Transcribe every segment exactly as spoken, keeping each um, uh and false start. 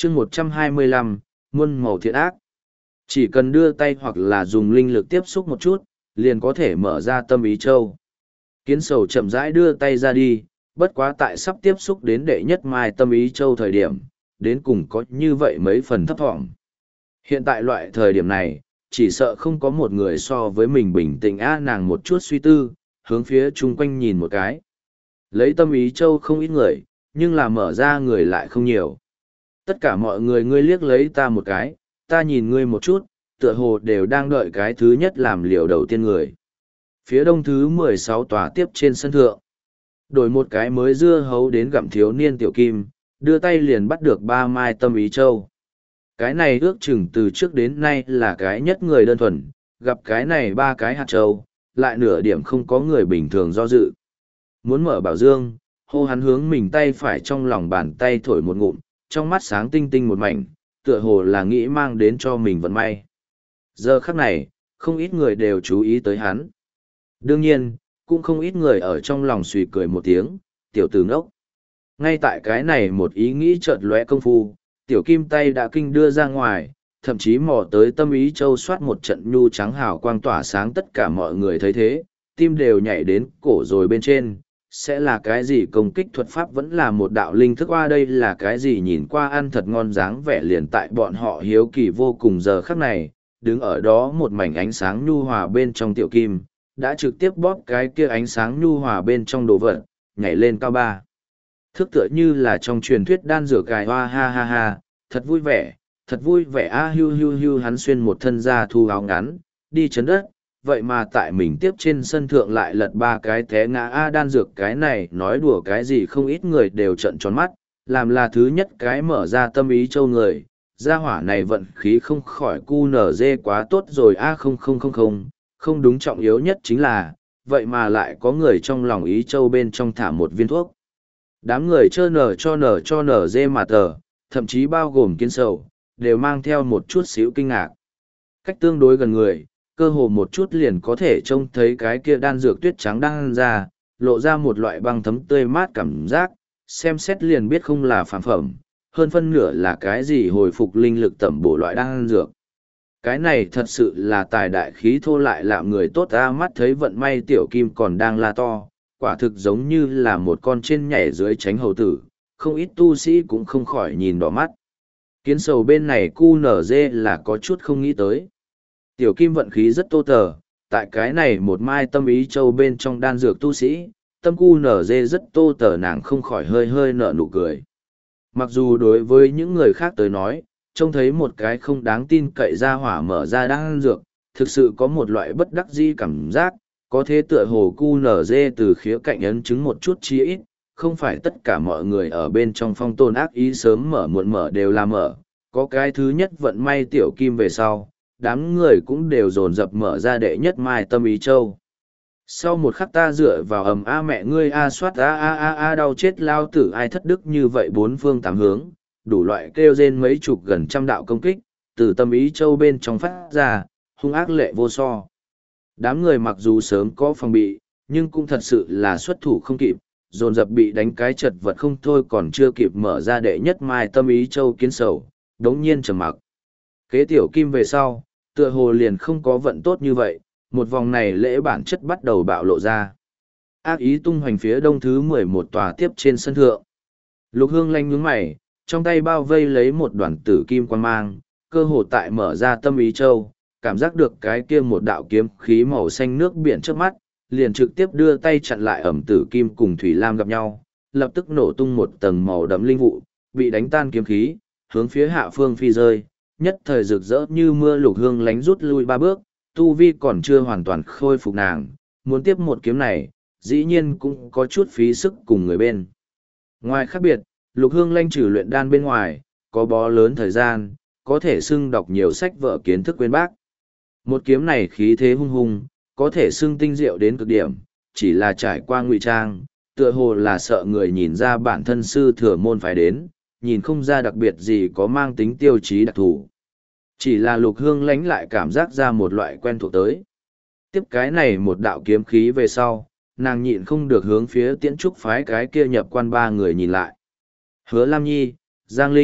chương một trăm hai mươi lăm, muôn màu thiện ác. Chỉ cần đưa tay hoặc là dùng linh lực tiếp xúc một chút, liền có thể mở ra tâm ý châu. Kiến sầu chậm rãi đưa tay ra đi, bất quá tại sắp tiếp xúc đến đệ nhất mai tâm ý châu thời điểm, đến cùng có như vậy mấy phần thấp thỏm. Hiện tại loại thời điểm này, chỉ sợ không có một người so với mình bình tĩnh á nàng một chút suy tư, hướng phía chung quanh nhìn một cái. Lấy tâm ý châu không ít người, nhưng là mở ra người lại không nhiều. Tất cả mọi người ngươi liếc lấy ta một cái, ta nhìn ngươi một chút, tựa hồ đều đang đợi cái thứ nhất làm liều đầu tiên người. Phía đông thứ mười sáu tòa tiếp trên sân thượng. Đổi một cái mới dưa hấu đến gặm thiếu niên tiểu kim, đưa tay liền bắt được ba mai tâm ý châu. Cái này ước chừng từ trước đến nay là cái nhất người đơn thuần, gặp cái này ba cái hạt châu, lại nửa điểm không có người bình thường do dự. Muốn mở bảo dương, hô hắn hướng mình tay phải trong lòng bàn tay thổi một ngụm, trong mắt sáng tinh tinh một mảnh, tựa hồ là nghĩ mang đến cho mình vận may. Giờ khắc này, không ít người đều chú ý tới hắn. Đương nhiên, cũng không ít người ở trong lòng suy cười một tiếng, tiểu tử ngốc. Ngay tại cái này một ý nghĩ chợt lóe công phu, tiểu kim tay đã kinh đưa ra ngoài, thậm chí mò tới tâm ý châu soát một trận nhu trắng hào quang tỏa sáng, tất cả mọi người thấy thế, tim đều nhảy đến cổ rồi bên trên. Sẽ là cái gì công kích thuật pháp vẫn là một đạo linh thức qua đây là cái gì nhìn qua ăn thật ngon dáng vẻ liền tại bọn họ hiếu kỳ vô cùng giờ khắc này, đứng ở đó một mảnh ánh sáng nhu hòa bên trong tiểu kim, đã trực tiếp bóp cái kia ánh sáng nhu hòa bên trong đồ vật, nhảy lên cao ba. Thức tựa như là trong truyền thuyết đan dược gài hoa ha ha ha, thật vui vẻ, thật vui vẻ a à, hưu hưu hưu hắn xuyên một thân da thu áo ngắn, đi chấn đất. Vậy mà tại mình tiếp trên sân thượng lại lật ba cái té ngã a đan dược cái này nói đùa cái gì không ít người đều trận tròn mắt, làm là thứ nhất cái mở ra tâm ý châu người, gia hỏa này vận khí không khỏi cu nở dê quá tốt rồi a không không không không, không đúng trọng yếu nhất chính là, vậy mà lại có người trong lòng ý châu bên trong thả một viên thuốc. Đám người chơ nở cho nở cho nở dê mà tờ, thậm chí bao gồm kiến sầu, đều mang theo một chút xíu kinh ngạc. Cách tương đối gần người, cơ hồ một chút liền có thể trông thấy cái kia đan dược tuyết trắng đang ra, lộ ra một loại băng thấm tươi mát cảm giác, xem xét liền biết không là phản phẩm, hơn phân nửa là cái gì hồi phục linh lực tẩm bổ loại đan dược. Cái này thật sự là tài đại khí thô lại làm người tốt ra mắt thấy vận may tiểu kim còn đang la to, quả thực giống như là một con trên nhảy dưới tránh hầu tử, không ít tu sĩ cũng không khỏi nhìn đỏ mắt. Kiến sầu bên này cu nở dê là có chút không nghĩ tới. Tiểu kim vận khí rất tô tờ, tại cái này một mai tâm ý châu bên trong đan dược tu sĩ, tâm cu nở dê rất tô tờ nàng không khỏi hơi hơi nở nụ cười. Mặc dù đối với những người khác tới nói, trông thấy một cái không đáng tin cậy ra hỏa mở ra đan dược, thực sự có một loại bất đắc dĩ cảm giác, có thế tựa hồ cu nở dê từ khía cạnh ấn chứng một chút chi ít, không phải tất cả mọi người ở bên trong phong tôn ác ý sớm mở muộn mở đều là mở, có cái thứ nhất vận may tiểu kim về sau. Đám người cũng đều dồn dập mở ra đệ nhất mai tâm ý châu. Sau một khắc ta dựa vào ầm a mẹ ngươi a soát a a a a đau chết lao tử ai thất đức như vậy bốn phương tám hướng, đủ loại kêu rên mấy chục gần trăm đạo công kích, từ tâm ý châu bên trong phát ra, hung ác lệ vô so. Đám người mặc dù sớm có phòng bị, nhưng cũng thật sự là xuất thủ không kịp, dồn dập bị đánh cái chật vật không thôi còn chưa kịp mở ra đệ nhất mai tâm ý châu kiến sầu, đống nhiên trầm mặc. Kế tiểu kim về sau, tựa hồ liền không có vận tốt như vậy, một vòng này lễ bản chất bắt đầu bạo lộ ra. Ác ý tung hoành phía đông thứ mười một tòa tiếp trên sân thượng. Lục Hương lanh nhướng mày, trong tay bao vây lấy một đoàn tử kim quan mang, cơ hồ tại mở ra tâm ý châu, cảm giác được cái kia một đạo kiếm khí màu xanh nước biển trước mắt, liền trực tiếp đưa tay chặn lại ẩm tử kim cùng thủy lam gặp nhau, lập tức nổ tung một tầng màu đậm linh vụ, bị đánh tan kiếm khí, hướng phía hạ phương phi rơi. Nhất thời rực rỡ như mưa Lục Hương lánh rút lui ba bước, tu vi còn chưa hoàn toàn khôi phục nàng, muốn tiếp một kiếm này, dĩ nhiên cũng có chút phí sức cùng người bên. Ngoài khác biệt, Lục Hương lanh trừ luyện đan bên ngoài, có bó lớn thời gian, có thể xưng đọc nhiều sách vở kiến thức quên bác. Một kiếm này khí thế hung hung, có thể xưng tinh diệu đến cực điểm, chỉ là trải qua ngụy trang, tựa hồ là sợ người nhìn ra bản thân sư thừa môn phải đến, nhìn không ra đặc biệt gì có mang tính tiêu chí đặc thù. Chỉ là Lục Hương lánh lại cảm giác ra một loại quen thuộc tới. Tiếp cái này một đạo kiếm khí về sau, nàng nhịn không được hướng phía tiễn trúc phái cái kia nhập quan ba người nhìn lại. Hứa Lam Nhi, Giang Linh,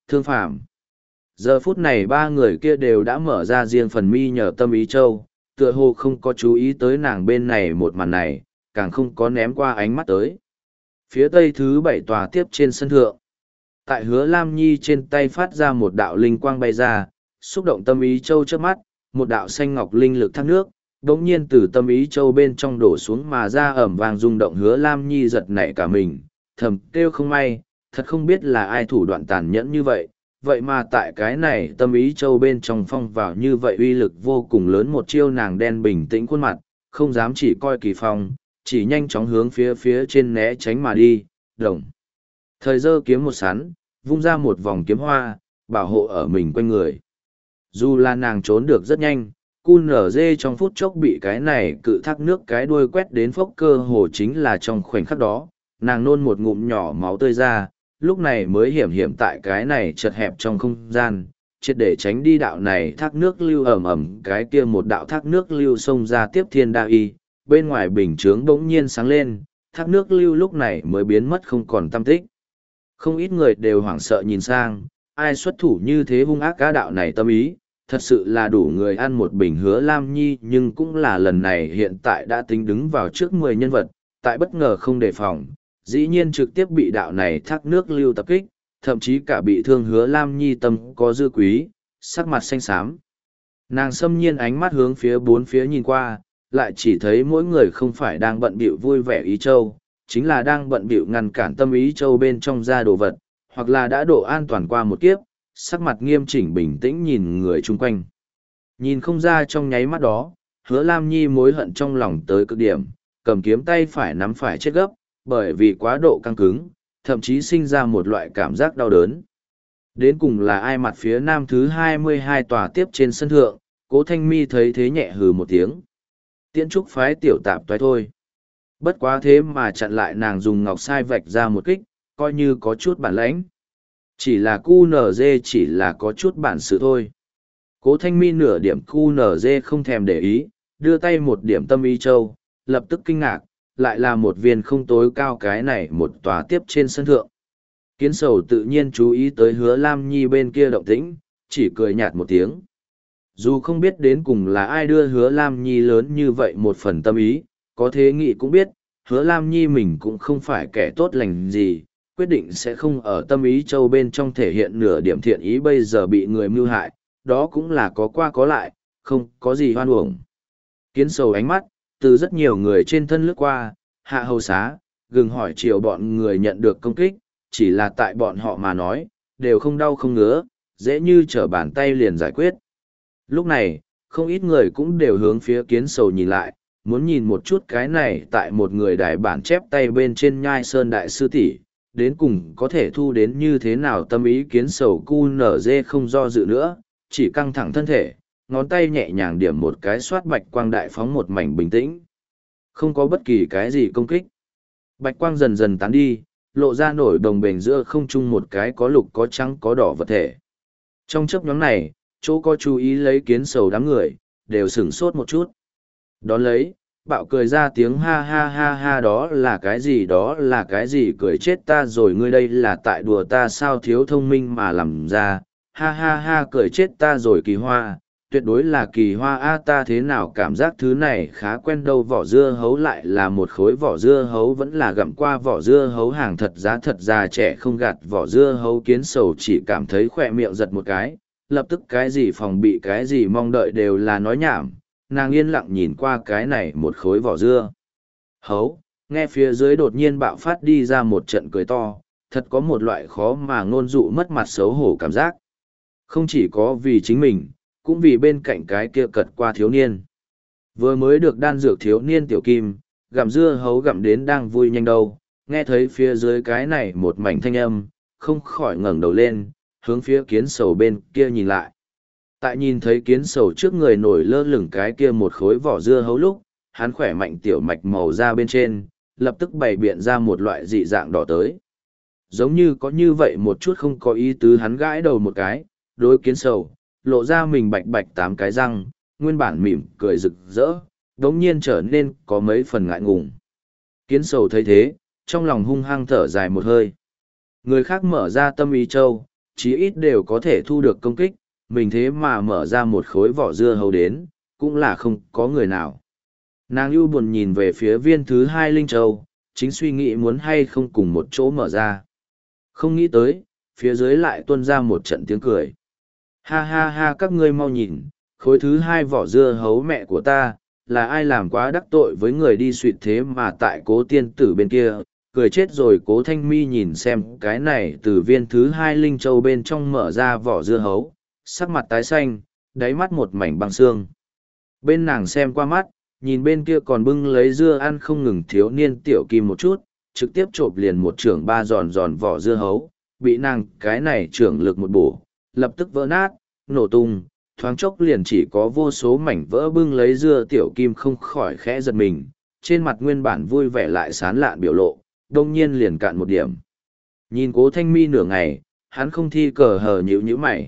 Thương Phàm. Giờ phút này ba người kia đều đã mở ra riêng phần mi nhờ tâm ý châu, tựa hồ không có chú ý tới nàng bên này một màn này, càng không có ném qua ánh mắt tới. Phía tây thứ bảy tòa tiếp trên sân thượng. Tại Hứa Lam Nhi trên tay phát ra một đạo linh quang bay ra, xúc động tâm ý châu trước mắt, một đạo xanh ngọc linh lực thác nước, đống nhiên từ tâm ý châu bên trong đổ xuống mà ra ẩm vàng rung động. Hứa Lam Nhi giật nảy cả mình, thầm kêu không may, thật không biết là ai thủ đoạn tàn nhẫn như vậy, vậy mà tại cái này tâm ý châu bên trong phong vào như vậy uy lực vô cùng lớn. Một chiêu nàng đen bình tĩnh khuôn mặt, không dám chỉ coi kỳ phong, chỉ nhanh chóng hướng phía phía trên né tránh mà đi, đồng. Thời giơ kiếm một sắn, vung ra một vòng kiếm hoa, bảo hộ ở mình quanh người. Dù là nàng trốn được rất nhanh, cu nở dê trong phút chốc bị cái này cự thác nước cái đuôi quét đến phốc, cơ hồ chính là trong khoảnh khắc đó, nàng nôn một ngụm nhỏ máu tươi ra, lúc này mới hiểm hiểm tại cái này chật hẹp trong không gian, triệt để tránh đi đạo này thác nước lưu ẩm ẩm. Cái kia một đạo thác nước lưu xông ra tiếp thiên đa y, bên ngoài bình chướng bỗng nhiên sáng lên, thác nước lưu lúc này mới biến mất không còn tăm tích. Không ít người đều hoảng sợ nhìn sang, ai xuất thủ như thế hung ác cá đạo này tâm ý, thật sự là đủ người ăn một bình. Hứa Lam Nhi nhưng cũng là lần này hiện tại đã tính đứng vào trước mười nhân vật, tại bất ngờ không đề phòng, dĩ nhiên trực tiếp bị đạo này thác nước lưu tập kích, thậm chí cả bị thương. Hứa Lam Nhi tâm có dư quý, sắc mặt xanh xám. Nàng xâm nhiên ánh mắt hướng phía bốn phía nhìn qua, lại chỉ thấy mỗi người không phải đang bận bịu vui vẻ ý châu, chính là đang bận bịu ngăn cản tâm ý châu bên trong ra đồ vật, hoặc là đã độ an toàn qua một kiếp, sắc mặt nghiêm chỉnh bình tĩnh nhìn người chung quanh. Nhìn không ra trong nháy mắt đó, Hứa Lam Nhi mối hận trong lòng tới cực điểm, cầm kiếm tay phải nắm phải chết gấp, bởi vì quá độ căng cứng, thậm chí sinh ra một loại cảm giác đau đớn. Đến cùng là ai? Mặt phía nam thứ hai mươi hai tòa tiếp trên sân thượng, Cố Thanh Mi thấy thế nhẹ hừ một tiếng. Tiễn trúc phái tiểu tạp toái thôi. Bất quá thế mà chặn lại nàng dùng ngọc sai vạch ra một kích, coi như có chút bản lãnh. Chỉ là cu nở dê chỉ là có chút bản sự thôi. Cố Thanh Mi nửa điểm cu nở dê không thèm để ý, đưa tay một điểm tâm ý châu, lập tức kinh ngạc, lại là một viên không tối cao cái này một tòa tiếp trên sân thượng. Kiến sầu tự nhiên chú ý tới Hứa Lam Nhi bên kia động tĩnh, chỉ cười nhạt một tiếng. Dù không biết đến cùng là ai đưa Hứa Lam Nhi lớn như vậy một phần tâm ý, có thế nghị cũng biết, Hứa Lam Nhi mình cũng không phải kẻ tốt lành gì, quyết định sẽ không ở tâm ý châu bên trong thể hiện nửa điểm thiện ý. Bây giờ bị người mưu hại, đó cũng là có qua có lại, không có gì hoan uổng. Kiến sầu ánh mắt, từ rất nhiều người trên thân lướt qua, hạ hầu xá, gừng hỏi chiều bọn người nhận được công kích, chỉ là tại bọn họ mà nói, đều không đau không ngứa, dễ như trở bàn tay liền giải quyết. Lúc này, không ít người cũng đều hướng phía kiến sầu nhìn lại, muốn nhìn một chút cái này tại một người đại bản chép tay bên trên nhai sơn đại sư tỷ đến cùng có thể thu đến như thế nào tâm ý. Kiến sầu cu nở dê không do dự nữa, chỉ căng thẳng thân thể, ngón tay nhẹ nhàng điểm một cái xoát bạch quang đại phóng một mảnh bình tĩnh. Không có bất kỳ cái gì công kích. Bạch quang dần dần tán đi, lộ ra nổi đồng bền giữa không trung một cái có lục có trắng có đỏ vật thể. Trong chớp nhóm này, chỗ có chú ý lấy kiến sầu đám người, đều sửng sốt một chút. Đón lấy, bạo cười ra tiếng ha ha ha ha, đó là cái gì đó là cái gì, cười chết ta rồi, ngươi đây là tại đùa ta sao, thiếu thông minh mà làm ra, ha ha ha, cười chết ta rồi, kỳ hoa, tuyệt đối là kỳ hoa a, ta thế nào cảm giác thứ này khá quen đâu, vỏ dưa hấu lại là một khối vỏ dưa hấu, vẫn là gặm qua vỏ dưa hấu hàng thật giá thật già trẻ không gạt vỏ dưa hấu. Kiến sầu chỉ cảm thấy khỏe miệng giật một cái, lập tức cái gì phòng bị cái gì mong đợi đều là nói nhảm, nàng yên lặng nhìn qua cái này một khối vỏ dưa hấu, nghe phía dưới đột nhiên bạo phát đi ra một trận cười to, thật có một loại khó mà ngôn dụ mất mặt xấu hổ cảm giác. Không chỉ có vì chính mình, cũng vì bên cạnh cái kia cật qua thiếu niên. Vừa mới được đan dược thiếu niên tiểu kim, gặm dưa hấu gặm đến đang vui nhanh đâu, nghe thấy phía dưới cái này một mảnh thanh âm, không khỏi ngẩng đầu lên, hướng phía kiến sầu bên kia nhìn lại. Tại nhìn thấy kiến sầu trước người nổi lơ lửng cái kia một khối vỏ dưa hấu lúc, hắn khỏe mạnh tiểu mạch màu ra bên trên, lập tức bày biện ra một loại dị dạng đỏ tới. Giống như có như vậy một chút không có ý tứ, hắn gãi đầu một cái, đối kiến sầu, lộ ra mình bạch bạch tám cái răng, nguyên bản mỉm cười rực rỡ, đống nhiên trở nên có mấy phần ngại ngùng. Kiến sầu thấy thế, trong lòng hung hăng thở dài một hơi. Người khác mở ra tâm ý châu, chí ít đều có thể thu được công kích, mình thế mà mở ra một khối vỏ dưa hấu đến, cũng là không có người nào. Nàng ưu buồn nhìn về phía viên thứ hai Linh Châu, chính suy nghĩ muốn hay không cùng một chỗ mở ra. Không nghĩ tới, phía dưới lại tuôn ra một trận tiếng cười. Ha ha ha, các ngươi mau nhìn, khối thứ hai vỏ dưa hấu mẹ của ta, là ai làm quá đắc tội với người đi suỵt thế mà tại Cố tiên tử bên kia, cười chết rồi. Cố Thanh Mi nhìn xem cái này từ viên thứ hai Linh Châu bên trong mở ra vỏ dưa hấu, sắc mặt tái xanh, đáy mắt một mảnh băng xương. Bên nàng xem qua mắt, nhìn bên kia còn bưng lấy dưa ăn không ngừng thiếu niên Tiểu Kim một chút, trực tiếp chộp liền một trưởng ba giòn giòn vỏ dưa hấu, bị nàng cái này trưởng lực một bổ, lập tức vỡ nát, nổ tung, thoáng chốc liền chỉ có vô số mảnh vỡ bưng lấy dưa. Tiểu Kim không khỏi khẽ giật mình, trên mặt nguyên bản vui vẻ lại sán lạn biểu lộ, đông nhiên liền cạn một điểm. Nhìn Cố Thanh Mi nửa ngày, hắn không thi cờ hờ nhíu nhíu mày.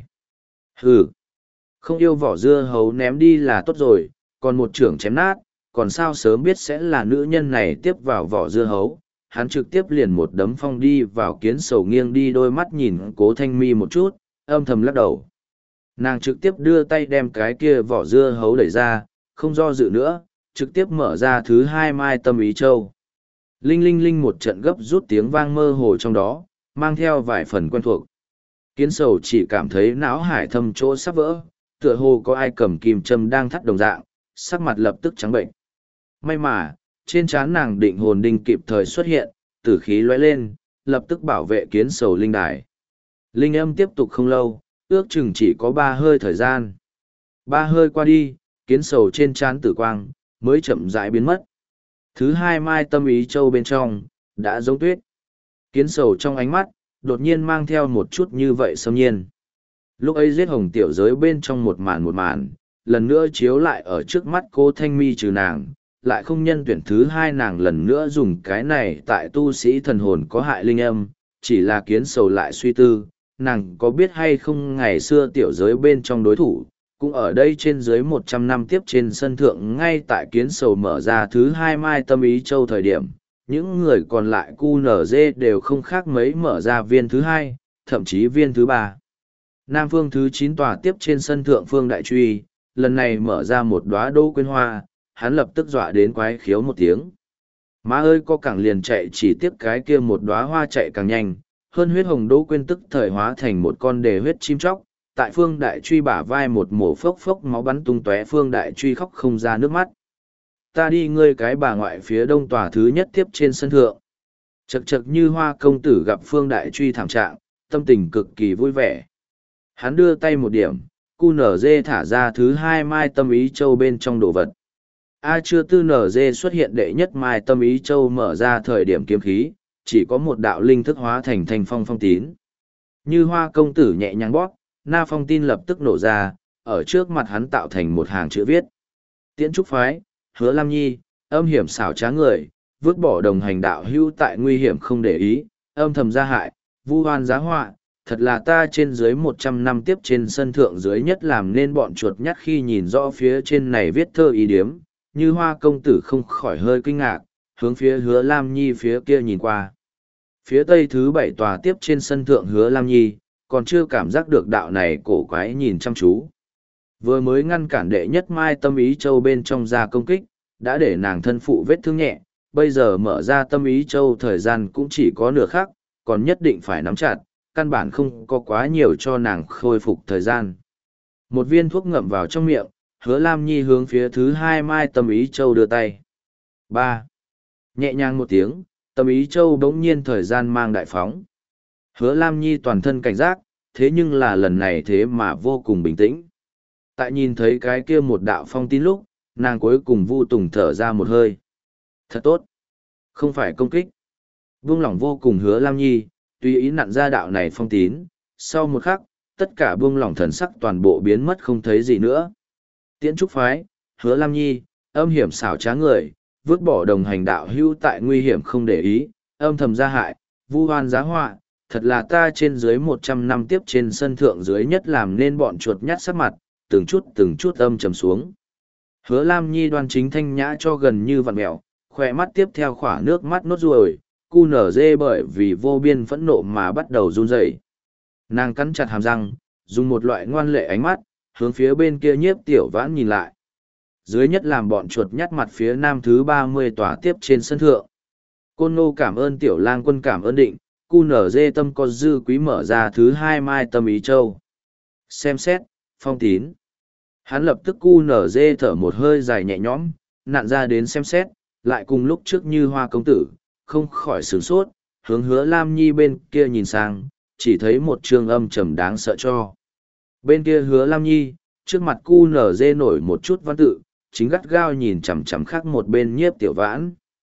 Hừ, không yêu vỏ dưa hấu ném đi là tốt rồi, còn một trưởng chém nát, còn sao sớm biết sẽ là nữ nhân này tiếp vào vỏ dưa hấu. Hắn trực tiếp liền một đấm phong đi vào Kiến Sầu, nghiêng đi đôi mắt nhìn Cố Thanh Mi một chút, âm thầm lắc đầu. Nàng trực tiếp đưa tay đem cái kia vỏ dưa hấu đẩy ra, không do dự nữa, trực tiếp mở ra thứ hai mai tâm ý châu. Linh linh linh một trận gấp rút tiếng vang mơ hồ trong đó, mang theo vài phần quen thuộc. Kiến Sầu chỉ cảm thấy não hải thâm chỗ sắp vỡ, tựa hồ có ai cầm kim châm đang thắt đồng dạng, sắc mặt lập tức trắng bệnh. May mà, trên trán nàng định hồn đinh kịp thời xuất hiện, tử khí lóe lên, lập tức bảo vệ Kiến Sầu linh đài. Linh âm tiếp tục không lâu, ước chừng chỉ có ba hơi thời gian. Ba hơi qua đi, Kiến Sầu trên trán tử quang, mới chậm rãi biến mất. Thứ hai mai tâm ý châu bên trong, đã giống tuyết. Kiến Sầu trong ánh mắt, đột nhiên mang theo một chút như vậy xâm nhiên. Lúc ấy giết hồng tiểu giới bên trong một màn một màn, lần nữa chiếu lại ở trước mắt Cố Thanh Mi, trừ nàng, lại không nhân tuyển thứ hai nàng lần nữa dùng cái này tại tu sĩ thần hồn có hại linh âm, chỉ là Kiến Sầu lại suy tư, nàng có biết hay không ngày xưa tiểu giới bên trong đối thủ, cũng ở đây trên dưới một trăm năm tiếp trên sân thượng. Ngay tại Kiến Sầu mở ra thứ hai mai tâm ý châu thời điểm, những người còn lại cu nở dê đều không khác mấy mở ra viên thứ hai, thậm chí viên thứ ba. Nam phương thứ chín tòa tiếp trên sân thượng Phương Đại Truy, lần này mở ra một đóa đỗ quyên hoa, hắn lập tức dọa đến quái khiếu một tiếng. Má ơi, có cẳng liền chạy, chỉ tiếc cái kia một đóa hoa chạy càng nhanh, hơn huyết hồng đỗ quyên tức thời hóa thành một con đề huyết chim chóc, tại Phương Đại Truy bả vai một mổ phốc phốc máu bắn tung tóe. Phương Đại Truy khóc không ra nước mắt. Ta đi ngươi cái bà ngoại phía đông tòa thứ nhất tiếp trên sân thượng. Chật chật như Hoa công tử gặp Phương Đại Truy thảm trạng, tâm tình cực kỳ vui vẻ. Hắn đưa tay một điểm, cu nở dê thả ra thứ hai mai tâm ý châu bên trong đồ vật. A chưa tư nở dê xuất hiện đệ nhất mai tâm ý châu mở ra thời điểm kiếm khí, chỉ có một đạo linh thức hóa thành thanh phong phong tín. Như Hoa công tử nhẹ nhàng bóp, na phong tin lập tức nổ ra, ở trước mặt hắn tạo thành một hàng chữ viết. Tiễn trúc phái, Hứa Lam Nhi, âm hiểm xảo trá người, vứt bỏ đồng hành đạo hữu tại nguy hiểm không để ý, âm thầm gia hại, vu oan giá họa, thật là ta trên dưới một trăm năm tiếp trên sân thượng dưới nhất làm nên bọn chuột nhắt. Khi nhìn rõ phía trên này viết thơ ý điếm, Như Hoa công tử không khỏi hơi kinh ngạc, hướng phía Hứa Lam Nhi phía kia nhìn qua. Phía tây thứ bảy tòa tiếp trên sân thượng Hứa Lam Nhi, còn chưa cảm giác được đạo này cổ quái nhìn chăm chú. Vừa mới ngăn cản đệ nhất mai tâm ý châu bên trong ra công kích, đã để nàng thân phụ vết thương nhẹ, bây giờ mở ra tâm ý châu thời gian cũng chỉ có nửa khắc, còn nhất định phải nắm chặt, căn bản không có quá nhiều cho nàng khôi phục thời gian. Một viên thuốc ngậm vào trong miệng, Hứa Lam Nhi hướng phía thứ hai mai tâm ý châu đưa tay. Ba. Nhẹ nhàng một tiếng, tâm ý châu bỗng nhiên thời gian mang đại phóng. Hứa Lam Nhi toàn thân cảnh giác, thế nhưng là lần này thế mà vô cùng bình tĩnh. Tại nhìn thấy cái kia một đạo phong tín lúc, nàng cuối cùng vu tùng thở ra một hơi. Thật tốt. Không phải công kích. Vương lòng vô cùng Hứa Lam Nhi, tùy ý nặn ra đạo này phong tín. Sau một khắc, tất cả buông lỏng thần sắc toàn bộ biến mất không thấy gì nữa. Tiễn trúc phái, Hứa Lam Nhi, âm hiểm xảo trá người, vứt bỏ đồng hành đạo hữu tại nguy hiểm không để ý, âm thầm gia hại, vu oan giá họa, thật là ta trên dưới một trăm năm tiếp trên sân thượng dưới nhất làm nên bọn chuột nhắt sắc mặt, từng chút từng chút âm trầm xuống. Hứa Lam Nhi đoan chính thanh nhã cho gần như vặn mẹo, khỏe mắt tiếp theo khỏa nước mắt nốt ruồi, cu nở dê bởi vì vô biên phẫn nộ mà bắt đầu run rẩy. Nàng cắn chặt hàm răng, dùng một loại ngoan lệ ánh mắt, hướng phía bên kia nhiếp tiểu vãn nhìn lại. Dưới nhất làm bọn chuột nhắt mặt phía nam thứ ba mươi tòa tiếp trên sân thượng. Côn Ngô cảm ơn tiểu lang quân cảm ơn định, cu nở dê tâm có dư quý mở ra thứ hai mai tâm ý châu. Xem xét, phong tín. Hắn lập tức cu nở dê thở một hơi dài nhẹ nhõm, nặn ra đến xem xét, lại cùng lúc trước như hoa công tử, không khỏi sửng sốt, hướng hứa Lam Nhi bên kia nhìn sang, chỉ thấy một trường âm trầm đáng sợ cho. Bên kia hứa Lam Nhi, trước mặt cu nở dê nổi một chút văn tự, chính gắt gao nhìn chằm chằm khác một bên nhiếp tiểu vãn.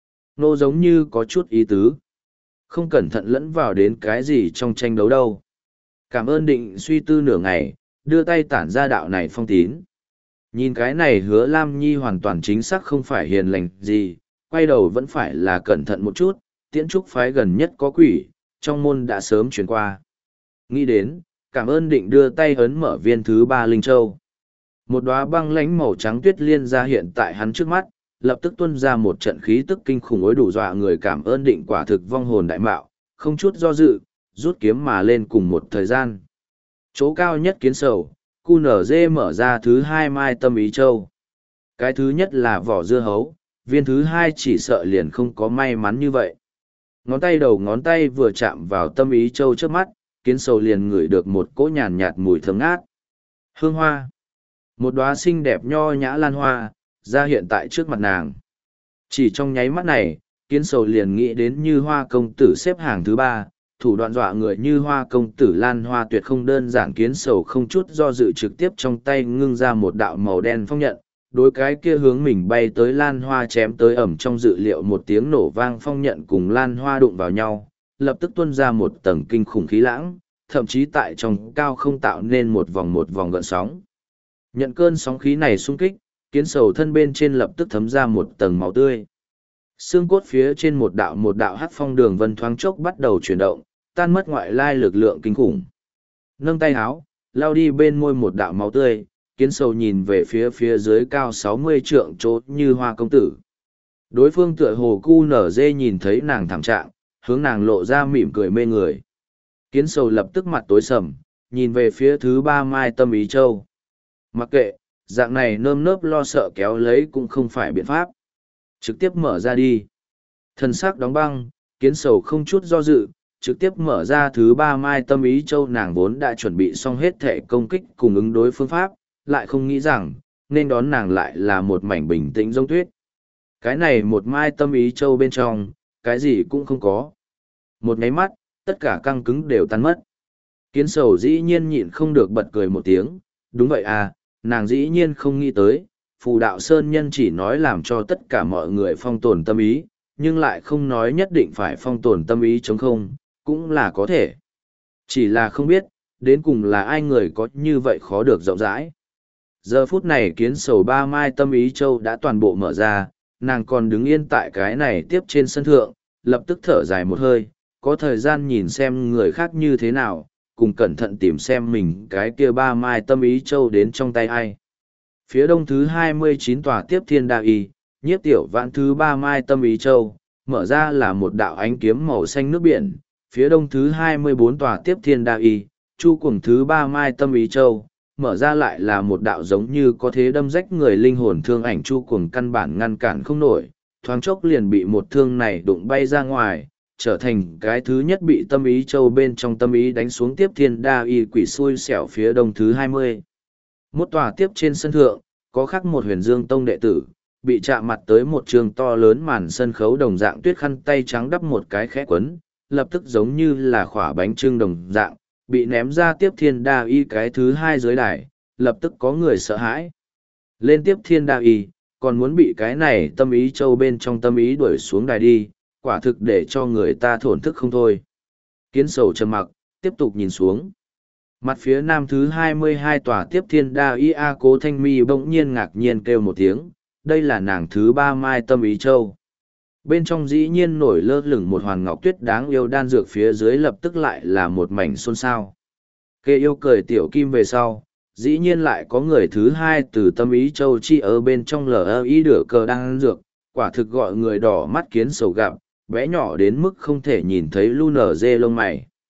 Nô giống như có chút ý tứ. Không cẩn thận lẫn vào đến cái gì trong tranh đấu đâu. Cảm ơn định suy tư nửa ngày, đưa tay tản ra đạo này phong tín. Nhìn cái này hứa Lam Nhi hoàn toàn chính xác không phải hiền lành gì, quay đầu vẫn phải là cẩn thận một chút, tiễn trúc phái gần nhất có quỷ, trong môn đã sớm chuyển qua. Nghĩ đến, cảm ơn định đưa tay ấn mở viên thứ ba linh châu. Một đóa băng lãnh màu trắng tuyết liên ra hiện tại hắn trước mắt, lập tức tuôn ra một trận khí tức kinh khủng ối đủ dọa người. Cảm ơn định quả thực vong hồn đại mạo, không chút do dự, rút kiếm mà lên cùng một thời gian. Chỗ cao nhất kiến sầu, cu nở dê mở ra thứ hai mai tâm ý châu. Cái thứ nhất là vỏ dưa hấu, viên thứ hai chỉ sợ liền không có may mắn như vậy. Ngón tay đầu ngón tay vừa chạm vào tâm ý châu trước mắt, kiến sầu liền ngửi được một cỗ nhàn nhạt mùi thơm ngát. Hương hoa. Một đóa xinh đẹp nho nhã lan hoa, ra hiện tại trước mặt nàng. Chỉ trong nháy mắt này, kiến sầu liền nghĩ đến như hoa công tử xếp hàng thứ ba, thủ đoạn dọa người như hoa công tử lan hoa tuyệt không đơn giản. Kiến sầu không chút do dự trực tiếp trong tay ngưng ra một đạo màu đen phong nhận, đối cái kia hướng mình bay tới lan hoa chém tới. Ẩm trong dự liệu một tiếng nổ vang, phong nhận cùng lan hoa đụng vào nhau, lập tức tuôn ra một tầng kinh khủng khí lãng, thậm chí tại trong cao không tạo nên một vòng một vòng gợn sóng. Nhận cơn sóng khí này xung kích, kiến sầu thân bên trên lập tức thấm ra một tầng máu tươi. Xương cốt phía trên một đạo một đạo hắc phong đường vân thoáng chốc bắt đầu chuyển động, tan mất ngoại lai lực lượng kinh khủng. Nâng tay háo, lao đi bên môi một đạo máu tươi, kiến sầu nhìn về phía phía dưới cao sáu mươi trượng chỗ như hoa công tử. Đối phương tựa hồ cu nở dê nhìn thấy nàng thảm trạng, hướng nàng lộ ra mỉm cười mê người. Kiến sầu lập tức mặt tối sầm, nhìn về phía thứ ba mai tâm ý châu. Mặc kệ, dạng này nơm nớp lo sợ kéo lấy cũng không phải biện pháp. Trực tiếp mở ra đi. Thần sắc đóng băng, kiến sầu không chút do dự, trực tiếp mở ra thứ ba mai tâm ý châu. Nàng vốn đã chuẩn bị xong hết thể công kích cùng ứng đối phương pháp, lại không nghĩ rằng, nên đón nàng lại là một mảnh bình tĩnh giống tuyết. Cái này một mai tâm ý châu bên trong, cái gì cũng không có. Một nháy mắt, tất cả căng cứng đều tan mất. Kiến sầu dĩ nhiên nhịn không được bật cười một tiếng, đúng vậy à, nàng dĩ nhiên không nghĩ tới, phù đạo sơn nhân chỉ nói làm cho tất cả mọi người phong tồn tâm ý, nhưng lại không nói nhất định phải phong tồn tâm ý chống không, cũng là có thể. Chỉ là không biết, đến cùng là ai người có như vậy khó được rộng rãi. Giờ phút này kiến sầu ba mai tâm ý châu đã toàn bộ mở ra, nàng còn đứng yên tại cái này tiếp trên sân thượng, lập tức thở dài một hơi, có thời gian nhìn xem người khác như thế nào, cùng cẩn thận tìm xem mình cái kia ba mai tâm ý châu đến trong tay ai. Phía đông thứ hai mươi chín tòa tiếp thiên đa y, nhiếp tiểu vãn thứ ba mai tâm ý châu, mở ra là một đạo ánh kiếm màu xanh nước biển. Phía đông thứ hai mươi bốn tòa tiếp thiên đa y, chu cuồng thứ ba mai tâm ý châu, mở ra lại là một đạo giống như có thế đâm rách người linh hồn thương ảnh. Chu cuồng căn bản ngăn cản không nổi, thoáng chốc liền bị một thương này đụng bay ra ngoài, trở thành cái thứ nhất bị tâm ý châu bên trong tâm ý đánh xuống tiếp thiên đa y quỷ xui xẻo. Phía đông thứ hai mươi một tòa tiếp trên sân thượng, có khắc một huyền dương tông đệ tử, bị chạm mặt tới một trường to lớn màn sân khấu đồng dạng tuyết khăn tay trắng đắp một cái khẽ quấn, lập tức giống như là khỏa bánh trưng đồng dạng, bị ném ra tiếp thiên đa y cái thứ hai dưới đài, lập tức có người sợ hãi. Lên tiếp thiên đa y, còn muốn bị cái này tâm ý châu bên trong tâm ý đuổi xuống đài đi, quả thực để cho người ta thổn thức không thôi. Kiến sầu trầm mặc, tiếp tục nhìn xuống. Mặt phía nam thứ hai mươi hai tòa tiếp thiên đa y a Cố Thanh Mi bỗng nhiên ngạc nhiên kêu một tiếng, đây là nàng thứ ba mai tâm ý châu. Bên trong dĩ nhiên nổi lơ lửng một hoàn ngọc tuyết đáng yêu, đan dược phía dưới lập tức lại là một mảnh xôn xao. Kê yêu cười tiểu kim về sau, dĩ nhiên lại có người thứ hai từ tâm ý châu chi ở bên trong lờ ý đửa cờ đan dược, quả thực gọi người đỏ mắt. Kiến sầu gặp, bé nhỏ đến mức không thể nhìn thấy lu nở dê lông mày.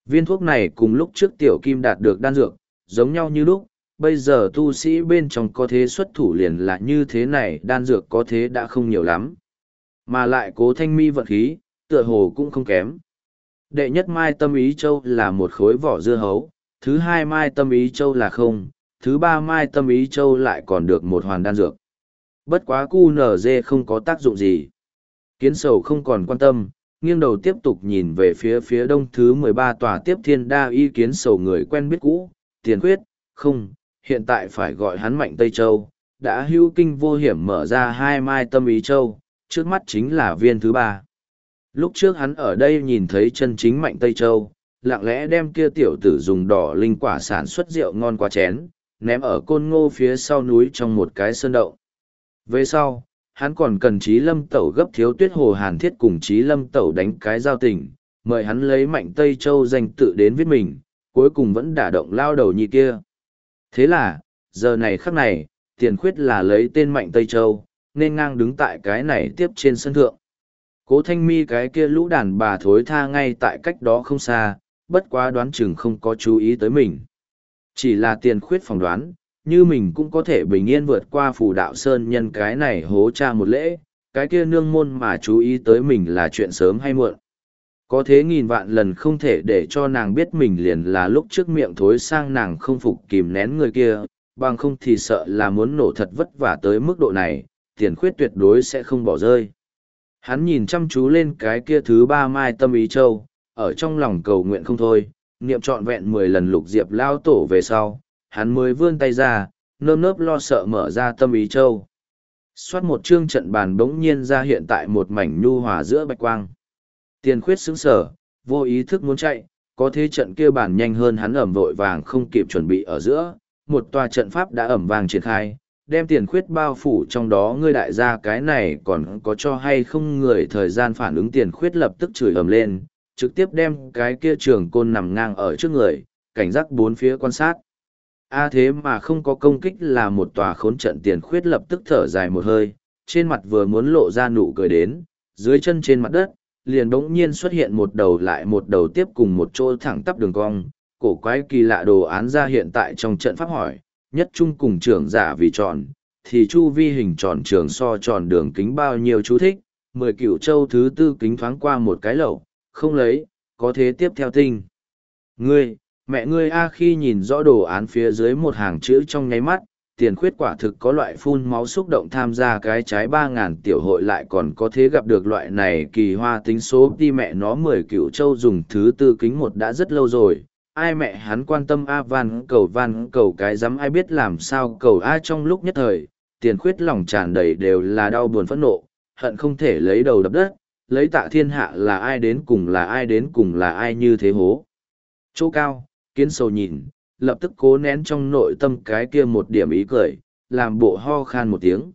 Viên thuốc này cùng lúc trước tiểu kim đạt được đan dược, giống nhau như lúc, bây giờ tu sĩ bên trong có thế xuất thủ liền là như thế này, đan dược có thế đã không nhiều lắm. Mà lại Cố Thanh Mi vận khí, tựa hồ cũng không kém. Đệ nhất mai tâm ý châu là một khối vỏ dưa hấu, thứ hai mai tâm ý châu là không, thứ ba mai tâm ý châu lại còn được một hoàn đan dược. Bất quá cu nở dê không có tác dụng gì. Kiến sầu không còn quan tâm, nghiêng đầu tiếp tục nhìn về phía phía đông thứ mười ba tòa tiếp thiên đa y. Kiến sầu người quen biết cũ, Tiền Khuyết, không, hiện tại phải gọi hắn Mạnh Tây Châu, đã hữu kinh vô hiểm mở ra hai mai tâm ý châu, trước mắt chính là viên thứ ba. Lúc trước hắn ở đây nhìn thấy chân chính Mạnh Tây Châu, lặng lẽ đem kia tiểu tử dùng đỏ linh quả sản xuất rượu ngon qua chén, ném ở côn ngô phía sau núi trong một cái sơn động. Về sau, hắn còn cần Trí Lâm Tẩu gấp thiếu tuyết hồ hàn thiết cùng Trí Lâm Tẩu đánh cái giao tình, mời hắn lấy Mạnh Tây Châu danh tự đến viết mình, cuối cùng vẫn đả động lao đầu nhị kia. Thế là, giờ này khắc này, Tiền Khuyết là lấy tên Mạnh Tây Châu, nên ngang đứng tại cái này tiếp trên sân thượng. Cố Thanh Mi cái kia lũ đàn bà thối tha ngay tại cách đó không xa, bất quá đoán chừng không có chú ý tới mình. Chỉ là Tiền Khuyết phỏng đoán, như mình cũng có thể bình yên vượt qua Phù Đạo Sơn nhân cái này hố cha một lễ, cái kia nương môn mà chú ý tới mình là chuyện sớm hay muộn. Có thế nghìn vạn lần không thể để cho nàng biết mình liền là lúc trước miệng thối sang nàng không phục kìm nén người kia, bằng không thì sợ là muốn nổ thật vất vả tới mức độ này, Tiền Khuyết tuyệt đối sẽ không bỏ rơi. Hắn nhìn chăm chú lên cái kia thứ ba mai tâm ý châu, ở trong lòng cầu nguyện không thôi, niệm trọn vẹn mười lần lục diệp lao tổ về sau, hắn mới vươn tay ra, nơm nớp lo sợ mở ra tâm ý châu. Xoát một chương trận bàn bỗng nhiên ra hiện tại một mảnh nhu hòa giữa bạch quang. Tiền Khuyết sững sờ, vô ý thức muốn chạy, có thế trận kia bàn nhanh hơn hắn ẩm vội vàng không kịp chuẩn bị ở giữa, một tòa trận pháp đã ẩm vàng triển khai, đem Tiền Khuyết bao phủ trong đó. Ngươi đại gia cái này còn có cho hay không người thời gian phản ứng. Tiền Khuyết lập tức chửi ầm lên, trực tiếp đem cái kia trường côn nằm ngang ở trước người, cảnh giác bốn phía quan sát. A thế mà không có công kích là một tòa khốn trận. Tiền Khuyết lập tức thở dài một hơi, trên mặt vừa muốn lộ ra nụ cười đến, dưới chân trên mặt đất, liền bỗng nhiên xuất hiện một đầu lại một đầu tiếp cùng một chỗ thẳng tắp đường cong, cổ quái kỳ lạ đồ án ra hiện tại trong trận pháp hỏi, nhất trung cùng trưởng giả vì tròn, thì chu vi hình tròn trường so tròn đường kính bao nhiêu chú thích, mười cửu châu thứ tư kính thoáng qua một cái lẩu, không lấy, có thế tiếp theo tinh. Ngươi, mẹ ngươi a. Khi nhìn rõ đồ án phía dưới một hàng chữ trong nháy mắt, Tiền Khuyết quả thực có loại phun máu xúc động. Tham gia cái trái ba ngàn tiểu hội lại còn có thế gặp được loại này kỳ hoa tính số đi mẹ nó mười cửu châu dùng thứ tư kính một đã rất lâu rồi. Ai mẹ hắn quan tâm a. Van cầu van cầu cái dám ai biết làm sao cầu a. Trong lúc nhất thời, Tiền Khuyết lòng tràn đầy đều là đau buồn phẫn nộ, hận không thể lấy đầu đập đất, lấy Tạ thiên hạ là ai đến cùng là ai đến cùng là ai như thế hố. Chỗ cao, Kiến sầu nhìn, lập tức cố nén trong nội tâm cái kia một điểm ý cười, làm bộ ho khan một tiếng.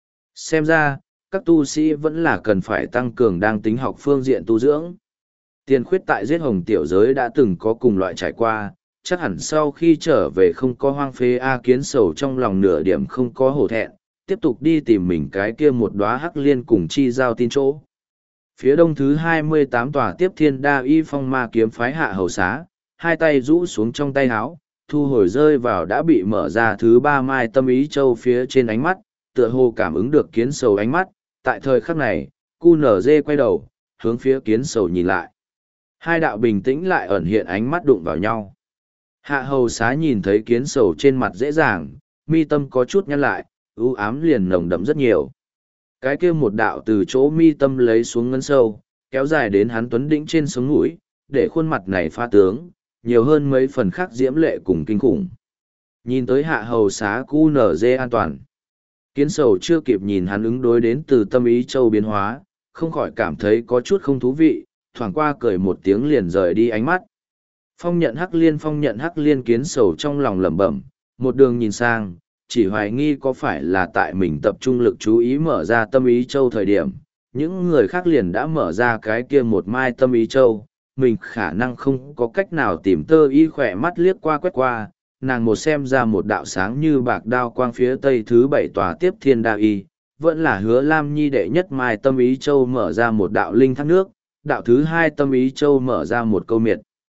Xem ra, các tu sĩ vẫn là cần phải tăng cường đang tính học phương diện tu dưỡng. Tiền Khuyết tại giết hồng tiểu giới đã từng có cùng loại trải qua, chắc hẳn sau khi trở về không có hoang phế a. Kiến sầu trong lòng nửa điểm không có hổ thẹn, tiếp tục đi tìm mình cái kia một đóa hắc liên cùng chi giao tin chỗ. Phía đông thứ hai mươi tám tòa tiếp thiên đa y phong ma kiếm phái hạ hầu xá, hai tay rũ xuống trong tay áo, thu hồi rơi vào đã bị mở ra thứ ba mai tâm ý châu phía trên ánh mắt, tựa hồ cảm ứng được Kiến sầu ánh mắt. Tại thời khắc này, cu nở dê quay đầu, hướng phía Kiến sầu nhìn lại. Hai đạo bình tĩnh lại ẩn hiện ánh mắt đụng vào nhau. Hạ hầu xá nhìn thấy Kiến sầu trên mặt dễ dàng, mi tâm có chút nhăn lại, ưu ám liền nồng đậm rất nhiều. Cái kia một đạo từ chỗ mi tâm lấy xuống ngân sâu, kéo dài đến hắn tuấn đĩnh trên sống mũi, để khuôn mặt này pha tướng, nhiều hơn mấy phần khác diễm lệ cùng kinh khủng. Nhìn tới hạ hầu xá cu nở dê an toàn. Kiến sầu chưa kịp nhìn hắn ứng đối đến từ tâm ý châu biến hóa, không khỏi cảm thấy có chút không thú vị, thoảng qua cười một tiếng liền rời đi ánh mắt. Phong nhận hắc liên phong nhận hắc liên. Kiến sầu trong lòng lẩm bẩm, một đường nhìn sang, chỉ hoài nghi có phải là tại mình tập trung lực chú ý mở ra tâm ý châu thời điểm, những người khác liền đã mở ra cái kia một mai tâm ý châu, mình khả năng không có cách nào tìm tơ y. Khỏe mắt liếc qua quét qua, nàng một xem ra một đạo sáng như bạc đao quang phía tây thứ bảy tòa tiếp thiên đa y, vẫn là Hứa Lam Nhi đệ nhất mai tâm ý châu mở ra một đạo linh thác nước, đạo thứ hai tâm ý châu mở ra một câu miệt.